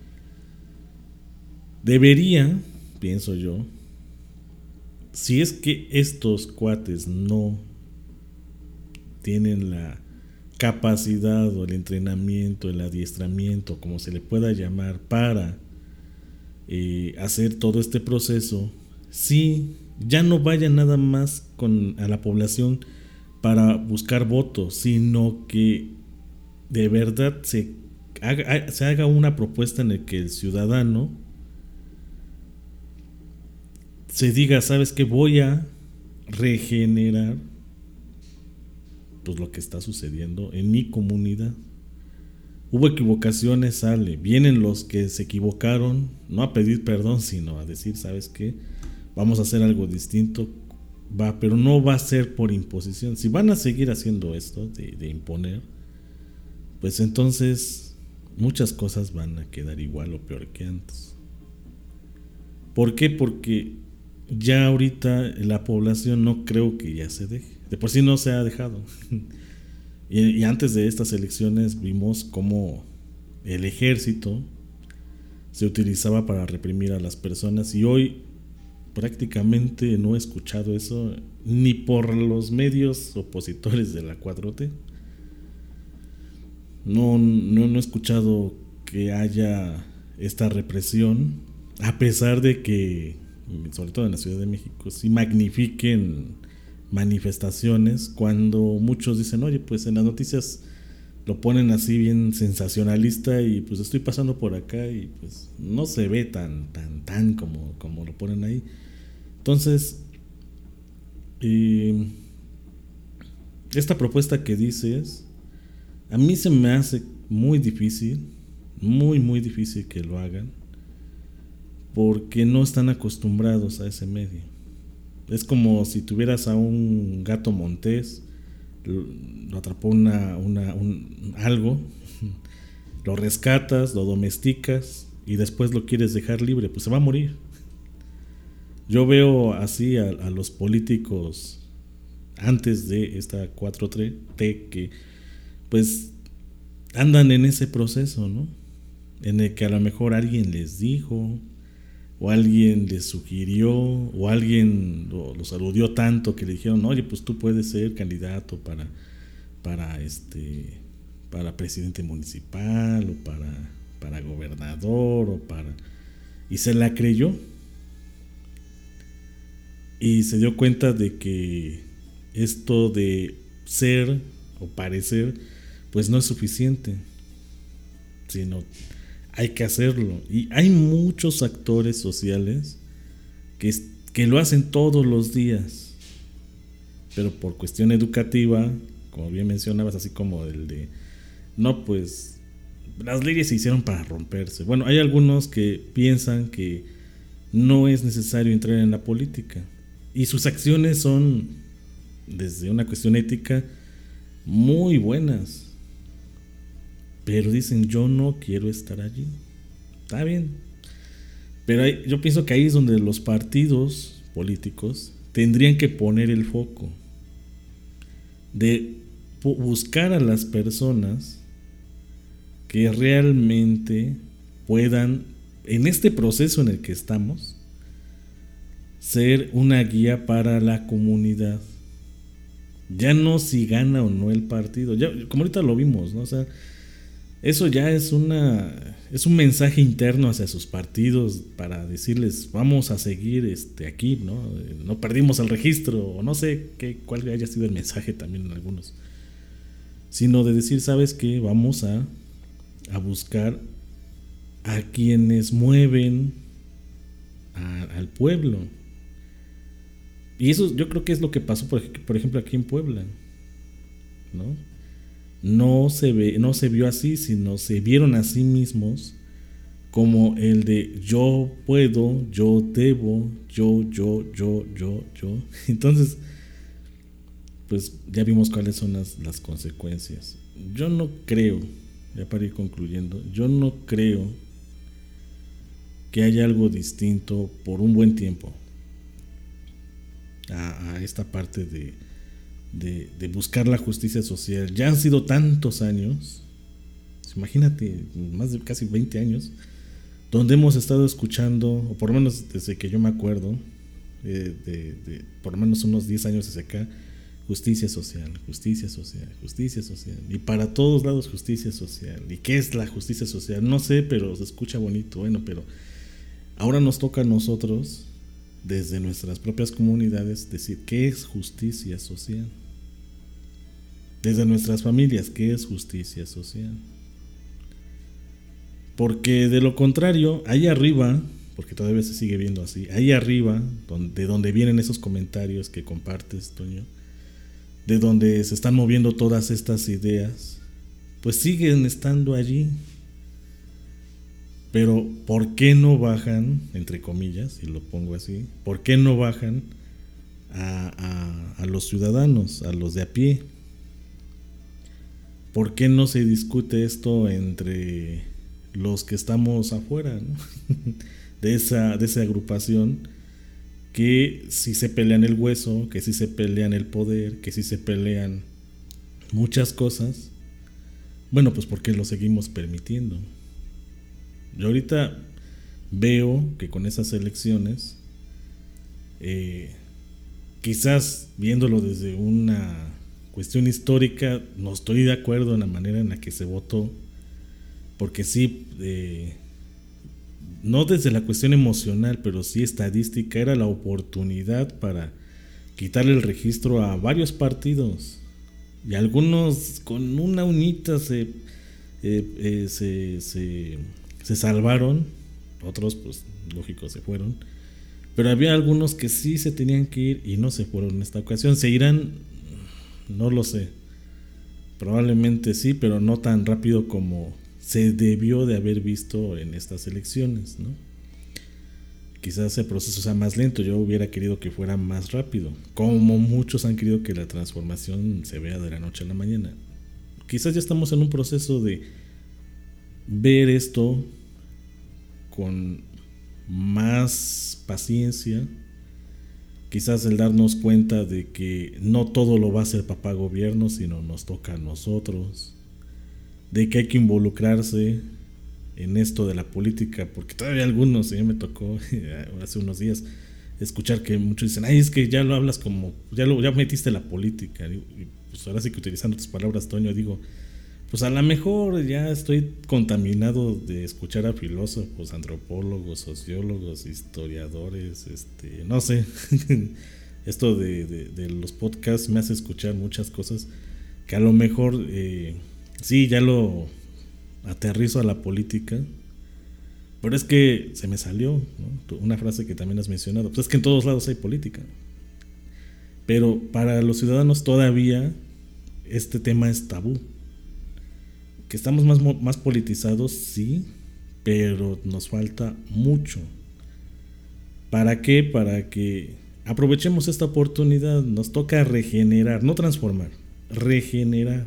Debería, pienso yo, si es que estos cuates no tienen la capacidad o el entrenamiento, el adiestramiento, como se le pueda llamar, para eh, hacer todo este proceso, si ya no vayan nada más con, a la población para buscar votos, sino que de verdad se haga, se haga una propuesta en la que el ciudadano se diga, ¿sabes qué? Voy a regenerar pues lo que está sucediendo en mi comunidad. Hubo equivocaciones, sale, vienen los que se equivocaron, no a pedir perdón, sino a decir, ¿sabes qué? Vamos a hacer algo distinto, va, pero no va a ser por imposición. Si van a seguir haciendo esto de, de imponer, pues entonces muchas cosas van a quedar igual o peor que antes. ¿Por qué? Porque ya ahorita la población no creo que ya se deje. De por sí no se ha dejado. y, y antes de estas elecciones vimos cómo el ejército se utilizaba para reprimir a las personas, y hoy prácticamente no he escuchado eso ni por los medios opositores de la cuatro T. No, no, no he escuchado que haya esta represión, a pesar de que, sobre todo en la Ciudad de México, sí magnifiquen manifestaciones, cuando muchos dicen, oye, pues en las noticias lo ponen así bien sensacionalista, y pues estoy pasando por acá y pues no se ve tan, tan, tan como, como lo ponen ahí. Entonces, eh, esta propuesta que dices, a mí se me hace muy difícil, muy, muy difícil que lo hagan, porque no están acostumbrados a ese medio. Es como si tuvieras a un gato montés, lo atrapó una, una, un, algo, lo rescatas, lo domesticas y después lo quieres dejar libre, pues se va a morir. Yo veo así a, a los políticos antes de esta cuatro T que pues andan en ese proceso, ¿no? En el que a lo mejor alguien les dijo, o alguien les sugirió, o alguien lo, los aludió tanto que le dijeron, oye, pues tú puedes ser candidato para, para este, para presidente municipal, o para, para gobernador, o para, y se la creyó, y se dio cuenta de que esto de ser o parecer pues no es suficiente, sino hay que hacerlo. Y hay muchos actores sociales que, que lo hacen todos los días, pero por cuestión educativa, como bien mencionabas, así como el de no, pues las leyes se hicieron para romperse. Bueno, hay algunos que piensan que no es necesario entrar en la política, y sus acciones son, desde una cuestión ética, muy buenas, pero dicen, yo no quiero estar allí. Está bien, pero hay, yo pienso que ahí es donde los partidos políticos tendrían que poner el foco de buscar a las personas que realmente puedan, en este proceso en el que estamos, ser una guía para la comunidad. Ya no si gana o no el partido, ya, como ahorita lo vimos, ¿no? O sea, eso ya es una es un mensaje interno hacia sus partidos para decirles, vamos a seguir este aquí, ¿no? No perdimos el registro, o no sé qué, cuál haya sido el mensaje también en algunos. Sino de decir, ¿sabes qué? Vamos a, a buscar a quienes mueven a, al pueblo. Y eso yo creo que es lo que pasó, por, por ejemplo, aquí en Puebla, ¿no? No se ve, no se vio así, sino se vieron a sí mismos como el de yo puedo, yo debo, yo, yo, yo, yo, yo. Entonces, pues ya vimos cuáles son las, las consecuencias. Yo no creo, ya para ir concluyendo, yo no creo que haya algo distinto por un buen tiempo a, a esta parte de, de, de buscar la justicia social. Ya han sido tantos años, imagínate, más de casi veinte años, donde hemos estado escuchando, o por lo menos desde que yo me acuerdo, eh, de, de por lo menos unos diez años desde acá, justicia social, justicia social, justicia social, y para todos lados justicia social. ¿Y qué es la justicia social? No sé, pero se escucha bonito. Bueno, pero ahora nos toca a nosotros, desde nuestras propias comunidades, decir qué es justicia social. Desde nuestras familias, ¿qué es justicia social? Porque de lo contrario, ahí arriba, porque todavía se sigue viendo así, ahí arriba, de donde vienen esos comentarios que compartes, Toño, de donde se están moviendo todas estas ideas, pues siguen estando allí. Pero ¿por qué no bajan, entre comillas, y lo pongo así, por qué no bajan a, a, a los ciudadanos, a los de a pie? ¿Por qué no se discute esto entre los que estamos afuera, ¿no? de, esa, de esa agrupación, que si se pelean el hueso, que si se pelean el poder, que si se pelean muchas cosas? Bueno, pues ¿por qué lo seguimos permitiendo? Yo ahorita veo que con esas elecciones, eh, quizás viéndolo desde una cuestión histórica, no estoy de acuerdo en la manera en la que se votó, porque sí, eh, no desde la cuestión emocional, pero sí estadística, era la oportunidad para quitarle el registro a varios partidos, y algunos con una unita se, eh, eh, se, se, se salvaron, otros pues lógico se fueron, pero había algunos que sí se tenían que ir y no se fueron en esta ocasión. Se irán, no lo sé, probablemente sí, pero no tan rápido como se debió de haber visto en estas elecciones, ¿no? Quizás el proceso sea más lento. Yo hubiera querido que fuera más rápido, como muchos han querido que la transformación se vea de la noche a la mañana. Quizás ya estamos en un proceso de ver esto con más paciencia, quizás el darnos cuenta de que no todo lo va a hacer papá gobierno, sino nos toca a nosotros, de que hay que involucrarse en esto de la política, porque todavía algunos, ya me tocó hace unos días escuchar que muchos dicen, ay, es que ya lo hablas como, ya lo ya metiste la política, y pues ahora sí que utilizando tus palabras, Toño, digo, pues a lo mejor ya estoy contaminado de escuchar a filósofos, antropólogos, sociólogos, historiadores, este, no sé, esto de, de, de los podcasts me hace escuchar muchas cosas que a lo mejor eh, sí, ya lo aterrizo a la política, pero es que se me salió, ¿no? Una frase que también has mencionado, pues es que en todos lados hay política, pero para los ciudadanos todavía este tema es tabú. Que estamos más, más politizados, sí, pero nos falta mucho. ¿Para qué? Para que aprovechemos esta oportunidad. Nos toca regenerar, no transformar, regenerar.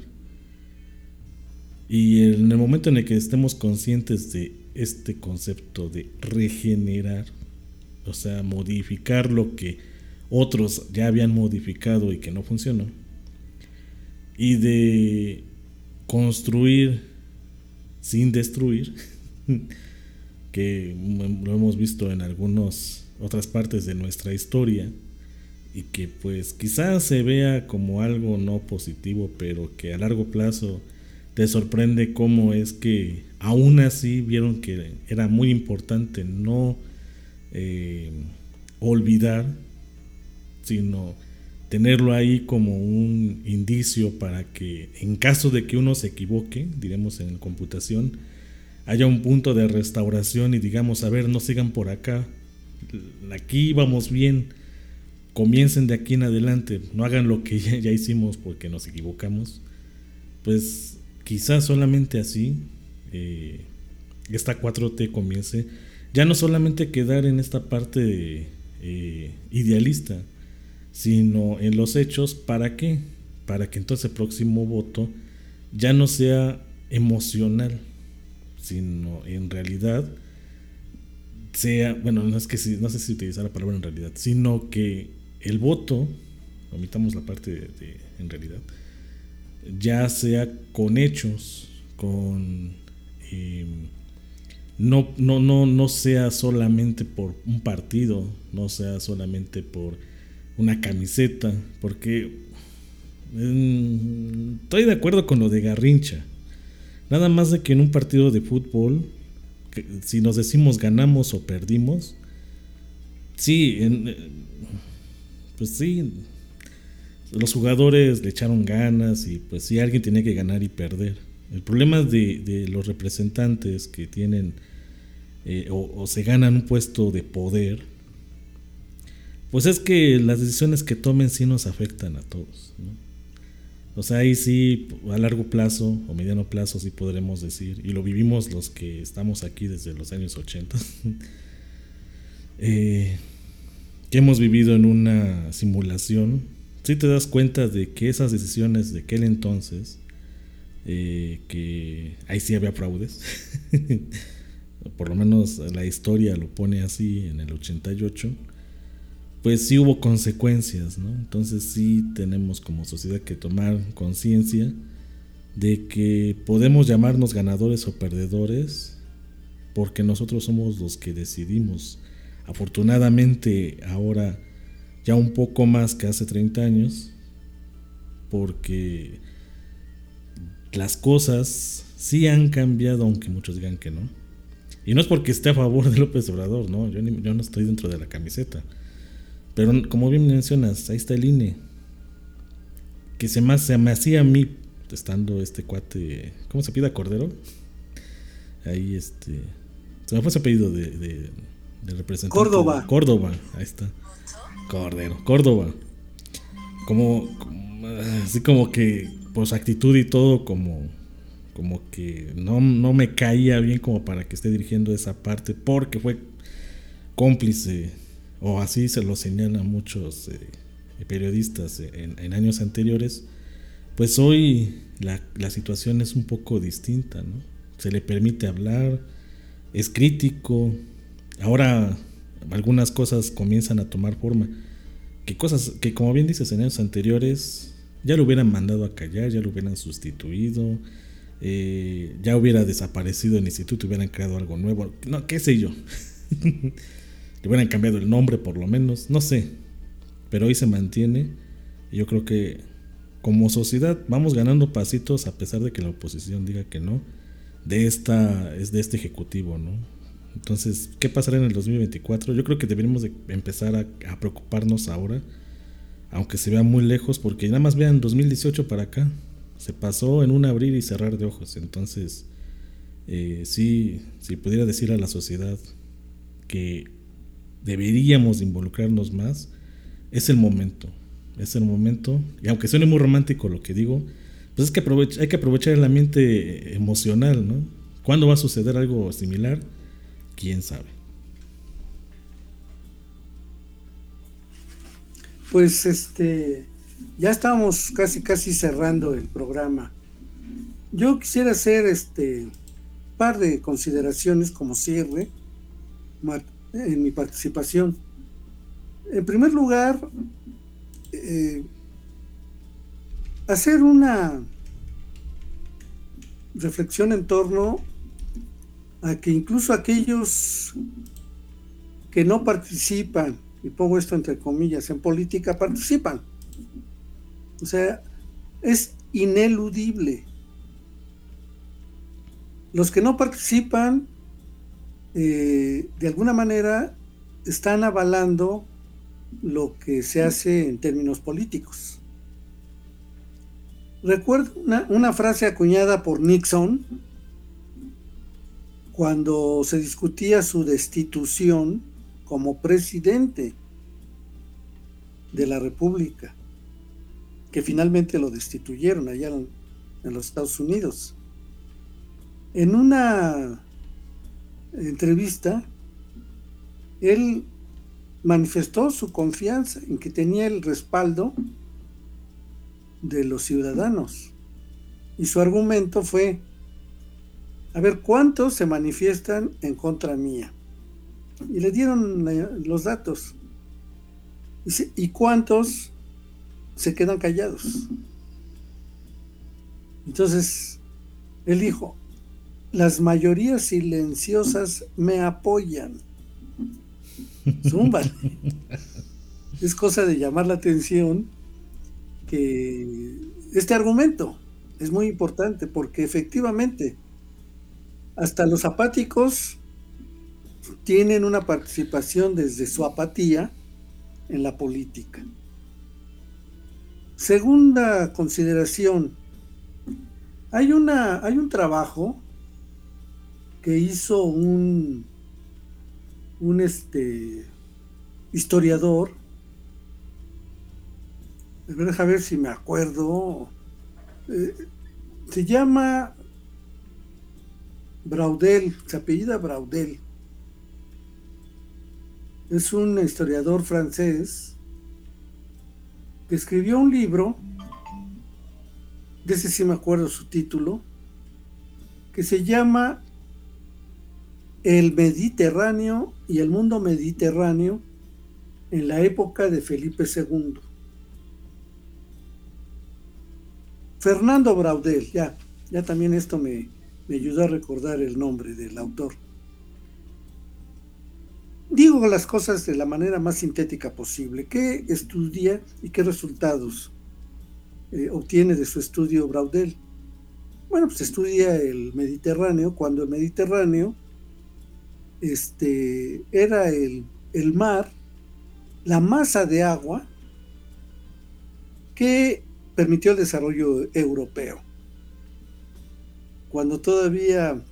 Y en el momento en el que estemos conscientes de este concepto de regenerar, o sea, modificar lo que otros ya habían modificado y que no funcionó, y de construir sin destruir, que lo hemos visto en algunas otras partes de nuestra historia, y que pues quizás se vea como algo no positivo, pero que a largo plazo te sorprende cómo es que aún así vieron que era muy importante no eh, olvidar, sino tenerlo ahí como un indicio para que en caso de que uno se equivoque, diremos en computación, haya un punto de restauración y digamos, a ver, no sigan por acá, aquí vamos bien, comiencen de aquí en adelante, no hagan lo que ya, ya hicimos porque nos equivocamos. Pues quizás solamente así eh, esta cuatro T comience ya no solamente quedar en esta parte de, eh, idealista, sino en los hechos. ¿Para qué? Para que entonces el próximo voto ya no sea emocional, sino en realidad sea, bueno, no es que si, no sé si utilizar la palabra en realidad, sino que el voto, omitamos la parte de, de en realidad, ya sea con hechos, con no, no, no, no sea solamente por un partido, no sea solamente por una camiseta, porque eh, estoy de acuerdo con lo de Garrincha. Nada más de que en un partido de fútbol, que si nos decimos ganamos o perdimos, sí, en, pues sí, los jugadores le echaron ganas y pues sí, alguien tenía que ganar y perder. El problema de, de los representantes que tienen eh, o, o se ganan un puesto de poder, pues es que las decisiones que tomen sí nos afectan a todos, ¿no? O sea, ahí sí, a largo plazo o mediano plazo sí podremos decir, y lo vivimos los que estamos aquí desde los años ochenta, eh, que hemos vivido en una simulación. Sí te das cuenta de que esas decisiones de aquel entonces, eh, que ahí sí había fraudes, por lo menos la historia lo pone así en el ochenta y ocho, pues sí hubo consecuencias, ¿no? Entonces sí tenemos como sociedad que tomar conciencia de que podemos llamarnos ganadores o perdedores porque nosotros somos los que decidimos. Afortunadamente ahora ya un poco más que hace treinta años, porque las cosas sí han cambiado, aunque muchos digan que no. Y no es porque esté a favor de López Obrador, no, yo, ni, yo no estoy dentro de la camiseta. Pero como bien mencionas, ahí está el I N E. Que se me, se me hacía a mí, estando este cuate, ¿cómo se pide? Cordero. Ahí este, se me fue ese apellido de, de, de representante. Córdoba. Córdoba, ahí está. Cordero, Córdoba. Como, como así como que por su actitud y todo, como, como que no, no me caía bien como para que esté dirigiendo esa parte, porque fue cómplice, o así se lo señalan muchos eh, periodistas en, en años anteriores. Pues hoy la, la situación es un poco distinta, ¿no? Se le permite hablar, es crítico. Ahora algunas cosas comienzan a tomar forma, que cosas que, como bien dices, en años anteriores ya lo hubieran mandado a callar, ya lo hubieran sustituido, eh, ya hubiera desaparecido el instituto, hubieran creado algo nuevo, no, qué sé yo. Le hubieran cambiado el nombre por lo menos, no sé, pero hoy se mantiene. Y yo creo que como sociedad vamos ganando pasitos, a pesar de que la oposición diga que no, de esta es de este ejecutivo, ¿no? Entonces, ¿qué pasará en el dos mil veinticuatro? Yo creo que deberíamos de empezar a, a preocuparnos ahora, aunque se vea muy lejos, porque nada más vean dos mil dieciocho para acá, se pasó en un abrir y cerrar de ojos. Entonces, eh, sí, si pudiera decir a la sociedad que deberíamos involucrarnos más, es el momento, es el momento. Y aunque suene muy romántico lo que digo, pues es que aprovech- hay que aprovechar el ambiente emocional, ¿no? ¿Cuándo va a suceder algo similar? ¿Quién sabe? Pues este, ya estamos casi casi cerrando el programa. Yo quisiera hacer este par de consideraciones como cierre en mi participación. En primer lugar, eh, hacer una reflexión en torno a que incluso aquellos que no participan, y pongo esto entre comillas, en política, participan. O sea, es ineludible. Los que no participan, eh, de alguna manera, están avalando lo que se hace en términos políticos. Recuerdo una, una frase acuñada por Nixon cuando se discutía su destitución como presidente de la República, que finalmente lo destituyeron allá en, en los Estados Unidos. En una entrevista, él manifestó su confianza en que tenía el respaldo de los ciudadanos. Y su argumento fue: a ver, ¿cuántos se manifiestan en contra mía? Y le dieron la, los datos. Dice, ¿y cuántos se quedan callados? Entonces, él dijo, las mayorías silenciosas me apoyan. Zúmbale. Es cosa de llamar la atención que este argumento es muy importante, porque efectivamente hasta los apáticos tienen una participación desde su apatía en la política. Segunda consideración, hay, una, hay un trabajo que hizo un, un este, historiador, deja ver si me acuerdo, eh, se llama Braudel, se apellida Braudel. Es un historiador francés que escribió un libro, de ese sí me acuerdo su título, que se llama El Mediterráneo y el mundo mediterráneo en la época de Felipe segundo. Fernando Braudel, ya, ya también esto me, me ayudó a recordar el nombre del autor. Digo las cosas de la manera más sintética posible. ¿Qué estudia y qué resultados eh, obtiene de su estudio Braudel? Bueno, pues estudia el Mediterráneo, cuando el Mediterráneo este, era el, el mar, la masa de agua que permitió el desarrollo europeo. Cuando todavía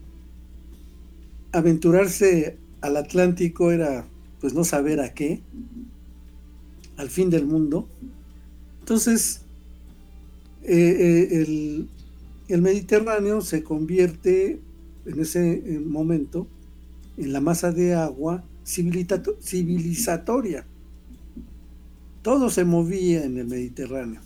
aventurarse al Atlántico era pues no saber a qué, al fin del mundo. Entonces eh, eh, el, el Mediterráneo se convierte en ese momento en la masa de agua civilizatoria. Todo se movía en el Mediterráneo.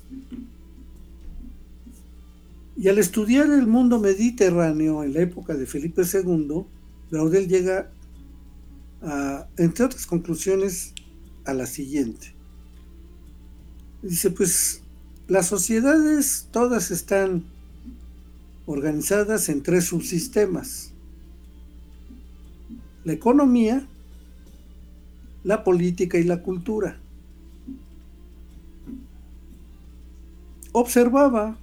Y al estudiar el mundo mediterráneo en la época de Felipe segundo, Braudel llega a, entre otras conclusiones, a la siguiente. Dice, pues las sociedades todas están organizadas en tres subsistemas: la economía, la política y la cultura. Observaba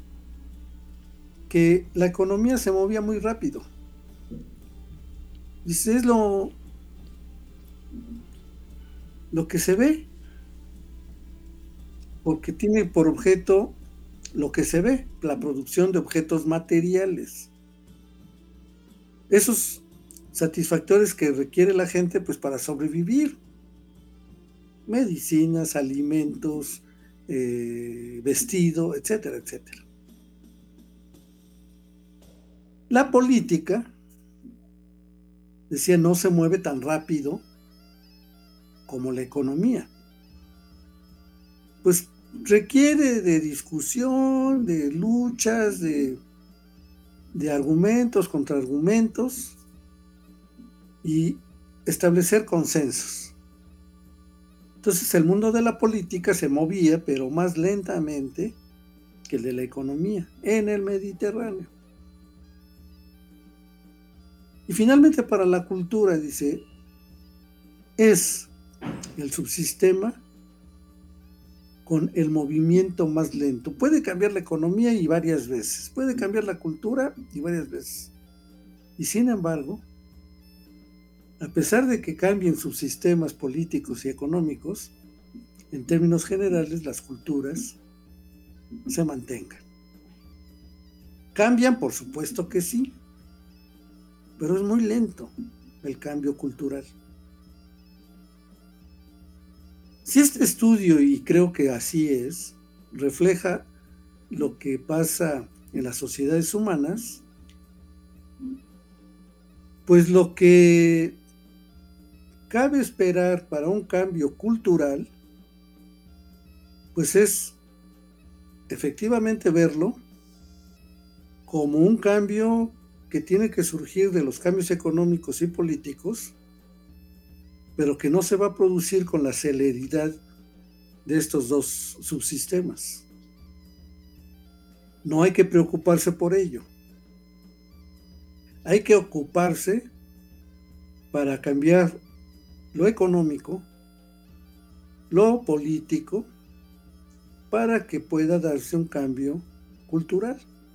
que la economía se movía muy rápido. Dice, es lo, lo que se ve, porque tiene por objeto lo que se ve, la producción de objetos materiales. Esos satisfactores que requiere la gente pues para sobrevivir: medicinas, alimentos, eh, vestido, etcétera, etcétera. La política, decía, no se mueve tan rápido como la economía. Pues requiere de discusión, de luchas, de, de argumentos, contraargumentos y establecer consensos. Entonces el mundo de la política se movía, pero más lentamente que el de la economía, en el Mediterráneo. Y finalmente para la cultura, dice, es el subsistema con el movimiento más lento. Puede cambiar la economía y varias veces, puede cambiar la cultura y varias veces. Y sin embargo, a pesar de que cambien subsistemas políticos y económicos, en términos generales las culturas se mantengan. ¿Cambian? Por supuesto que sí, pero es muy lento el cambio cultural. Si este estudio, y creo que así es, refleja lo que pasa en las sociedades humanas, pues lo que cabe esperar para un cambio cultural, pues es efectivamente verlo como un cambio que tiene que surgir de los cambios económicos y políticos, pero que no se va a producir con la celeridad de estos dos subsistemas. No hay que preocuparse por ello. hay que ocuparse para cambiar lo económico, lo político, para que pueda darse un cambio cultural.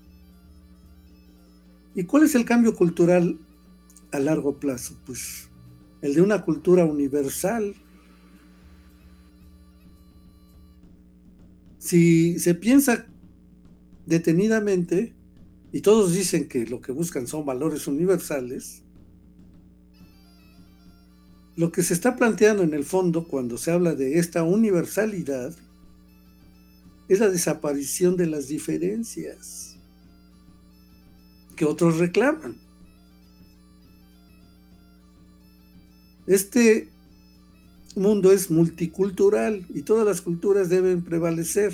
¿Y cuál es el cambio cultural a largo plazo? Pues el de una cultura universal. Si se piensa detenidamente, y todos dicen que lo que buscan son valores universales, lo que se está planteando en el fondo cuando se habla de esta universalidad es la desaparición de las diferencias que otros reclaman. Este mundo es multicultural y todas las culturas deben prevalecer.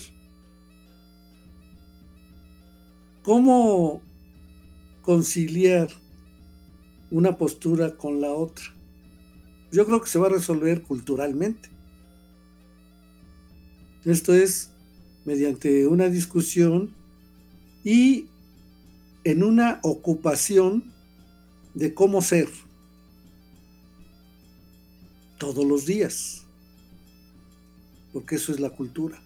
¿Cómo conciliar una postura con la otra? Yo creo que se va a resolver culturalmente. Esto es mediante una discusión y en una ocupación de cómo ser todos los días, porque eso es la cultura.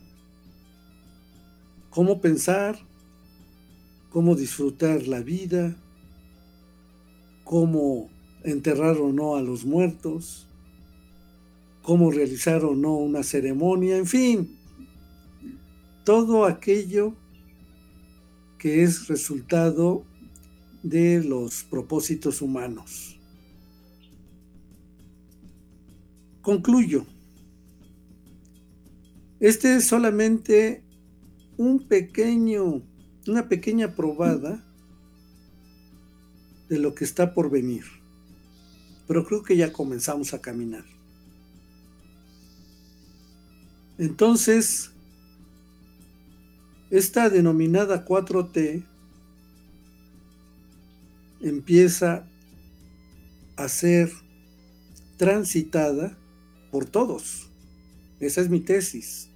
Cómo pensar, cómo disfrutar la vida, cómo enterrar o no a los muertos, cómo realizar o no una ceremonia, en fin, todo aquello que es resultado de los propósitos humanos. Concluyo. Este es solamente un pequeño, una pequeña probada de lo que está por venir. Pero creo que ya comenzamos a caminar. Entonces, esta denominada cuatro T empieza a ser transitada por todos. Esa es mi tesis.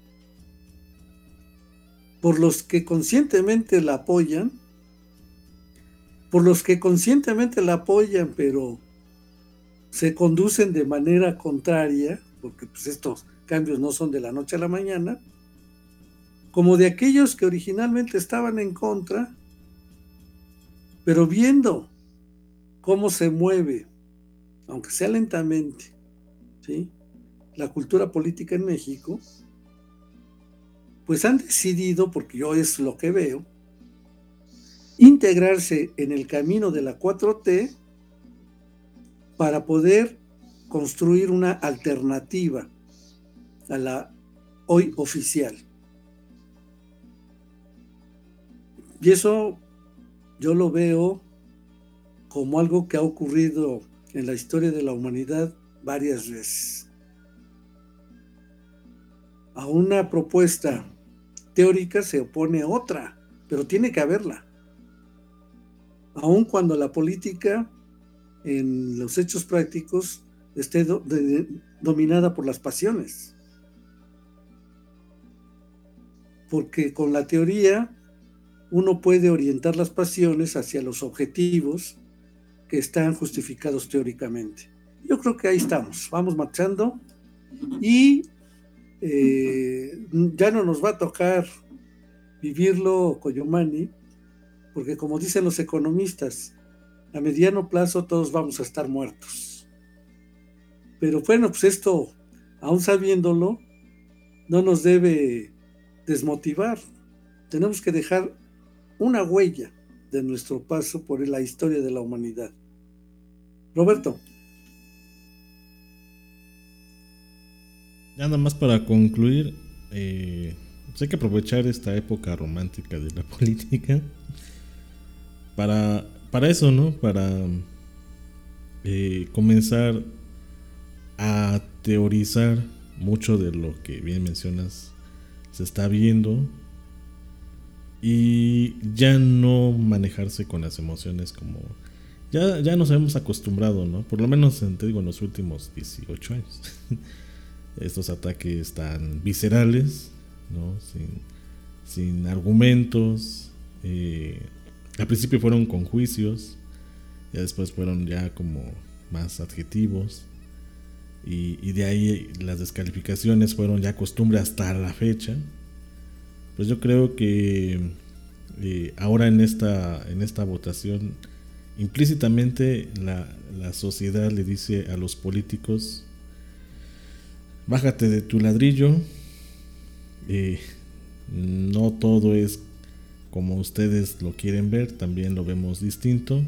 Por los que conscientemente la apoyan, por los que conscientemente la apoyan, pero se conducen de manera contraria, porque pues estos cambios no son de la noche a la mañana, como de aquellos que originalmente estaban en contra, pero viendo cómo se mueve, aunque sea lentamente, ¿sí?, la cultura política en México, pues han decidido, porque yo es lo que veo, integrarse en el camino de la cuatro T para poder construir una alternativa a la hoy oficial. Y eso yo lo veo como algo que ha ocurrido en la historia de la humanidad varias veces. A una propuesta teórica se opone otra, pero tiene que haberla. Aun cuando la política en los hechos prácticos esté do, de, dominada por las pasiones. Porque con la teoría uno puede orientar las pasiones hacia los objetivos que están justificados teóricamente. Yo creo que ahí estamos, vamos marchando y eh, ya no nos va a tocar vivirlo, Coyomani, porque como dicen los economistas, a mediano plazo todos vamos a estar muertos. Pero bueno, pues esto, aún sabiéndolo, no nos debe desmotivar. Tenemos que dejar una huella de nuestro paso por la historia de la humanidad. Roberto. Nada más para concluir, eh, pues hay que aprovechar esta época romántica de la política para, para eso, ¿no? Para eh, comenzar a teorizar mucho de lo que bien mencionas se está viendo y ya no manejarse con las emociones como ya, ya nos hemos acostumbrado, ¿no? Por lo menos te digo en los últimos dieciocho años. Estos ataques tan viscerales, ¿no? Sin, sin argumentos. Eh, al principio fueron con juicios ya después fueron ya como más adjetivos, y, y de ahí las descalificaciones fueron ya costumbre hasta la fecha. Pues yo creo que eh, ahora en esta, en esta votación implícitamente la, la sociedad le dice a los políticos: bájate de tu ladrillo, eh, no todo es como ustedes lo quieren ver, también lo vemos distinto.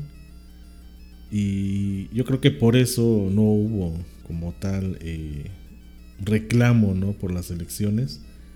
Y yo creo que por eso no hubo como tal eh, reclamo, ¿no?, por las elecciones,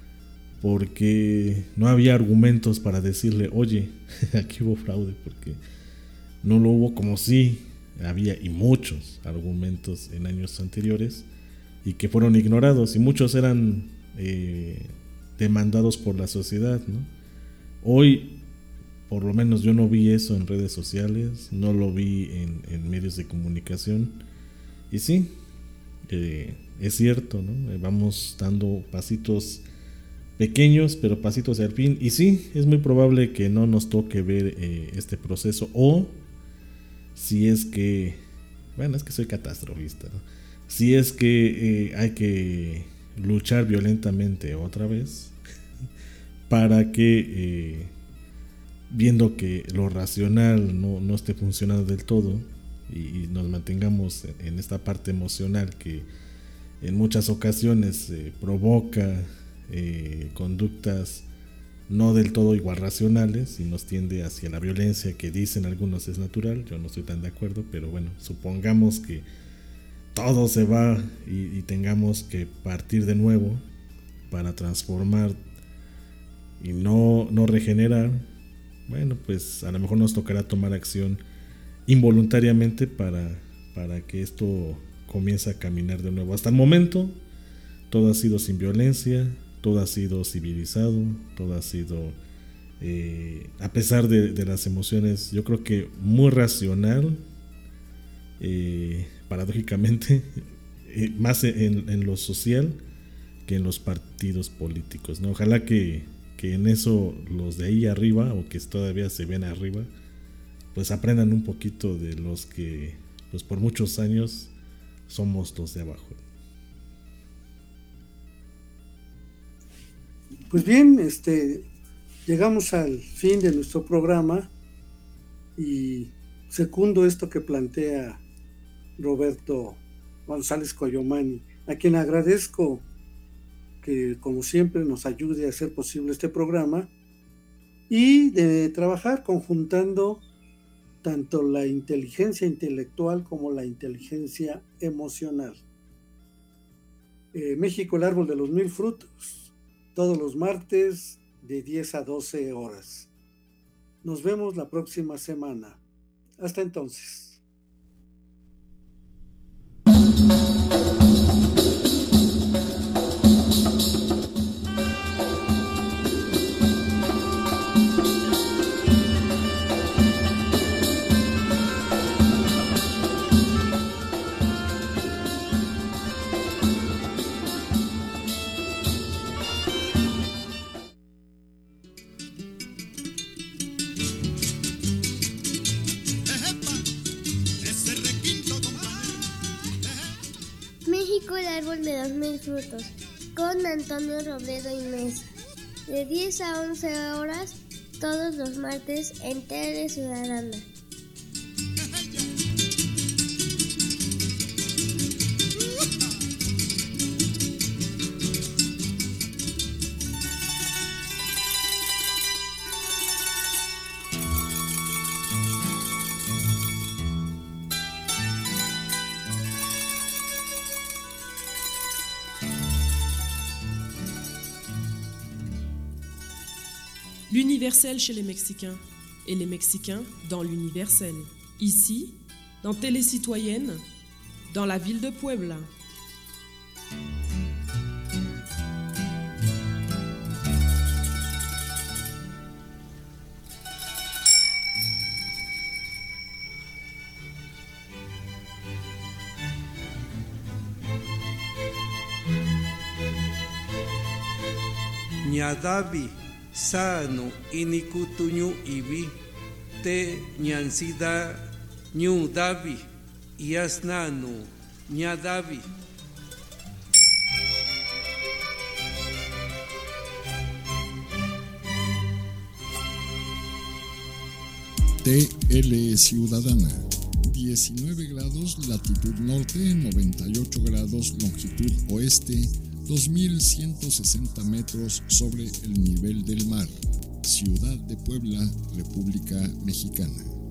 porque no había argumentos para decirle: oye, aquí hubo fraude, porque no lo hubo, como si había, y muchos argumentos en años anteriores, y que fueron ignorados, y muchos eran eh, demandados por la sociedad, ¿no? Hoy, por lo menos yo no vi eso en redes sociales, no lo vi en, en medios de comunicación, y sí, eh, es cierto, ¿no? Eh, vamos dando pasitos pequeños, pero pasitos al fin, y sí, es muy probable que no nos toque ver eh, este proceso, o si es que, bueno, es que soy catastrofista, ¿no? Si es que eh, hay que luchar violentamente otra vez para que, eh, viendo que lo racional no, no esté funcionando del todo, y, y nos mantengamos en esta parte emocional que en muchas ocasiones eh, provoca eh, conductas no del todo igual racionales y nos tiende hacia la violencia que dicen algunos es natural. Yo no estoy tan de acuerdo, pero bueno, supongamos que todo se va y, y tengamos que partir de nuevo para transformar y no, no regenerar. Bueno, pues a lo mejor nos tocará tomar acción involuntariamente para, para que esto comience a caminar de nuevo. Hasta el momento todo ha sido sin violencia, todo ha sido civilizado, todo ha sido, eh, a pesar de, de las emociones, yo creo que muy racional, eh, paradójicamente, eh, más en, en lo social que en los partidos políticos, ¿no? Ojalá que, que en eso los de ahí arriba, o que todavía se ven arriba, pues aprendan un poquito de los que pues por muchos años somos los de abajo. Pues bien, este, llegamos al fin de nuestro programa y secundo esto que plantea Roberto González Coyomani, a quien agradezco que como siempre nos ayude a hacer posible este programa y de trabajar conjuntando tanto la inteligencia intelectual como la inteligencia emocional. Eh, México, el árbol de los mil frutos, todos los martes de diez a doce horas. Nos vemos la próxima semana. Hasta entonces. México, el árbol de los mil frutos, con Antonio Robledo y Mesa, de diez a once horas, todos los martes en Tele Ciudadana. L'universel chez les Mexicains et les Mexicains dans l'universel. Ici, dans Télé Citoyenne, dans la ville de Puebla. Ñadavi sano inikutuñu ibi te ñansida Ñu Davi, Yasnanu, Ñadavi. T L Ciudadana, diecinueve grados latitud norte, noventa y ocho grados longitud oeste, dos mil ciento sesenta metros sobre el nivel del mar. Ciudad de Puebla, República Mexicana.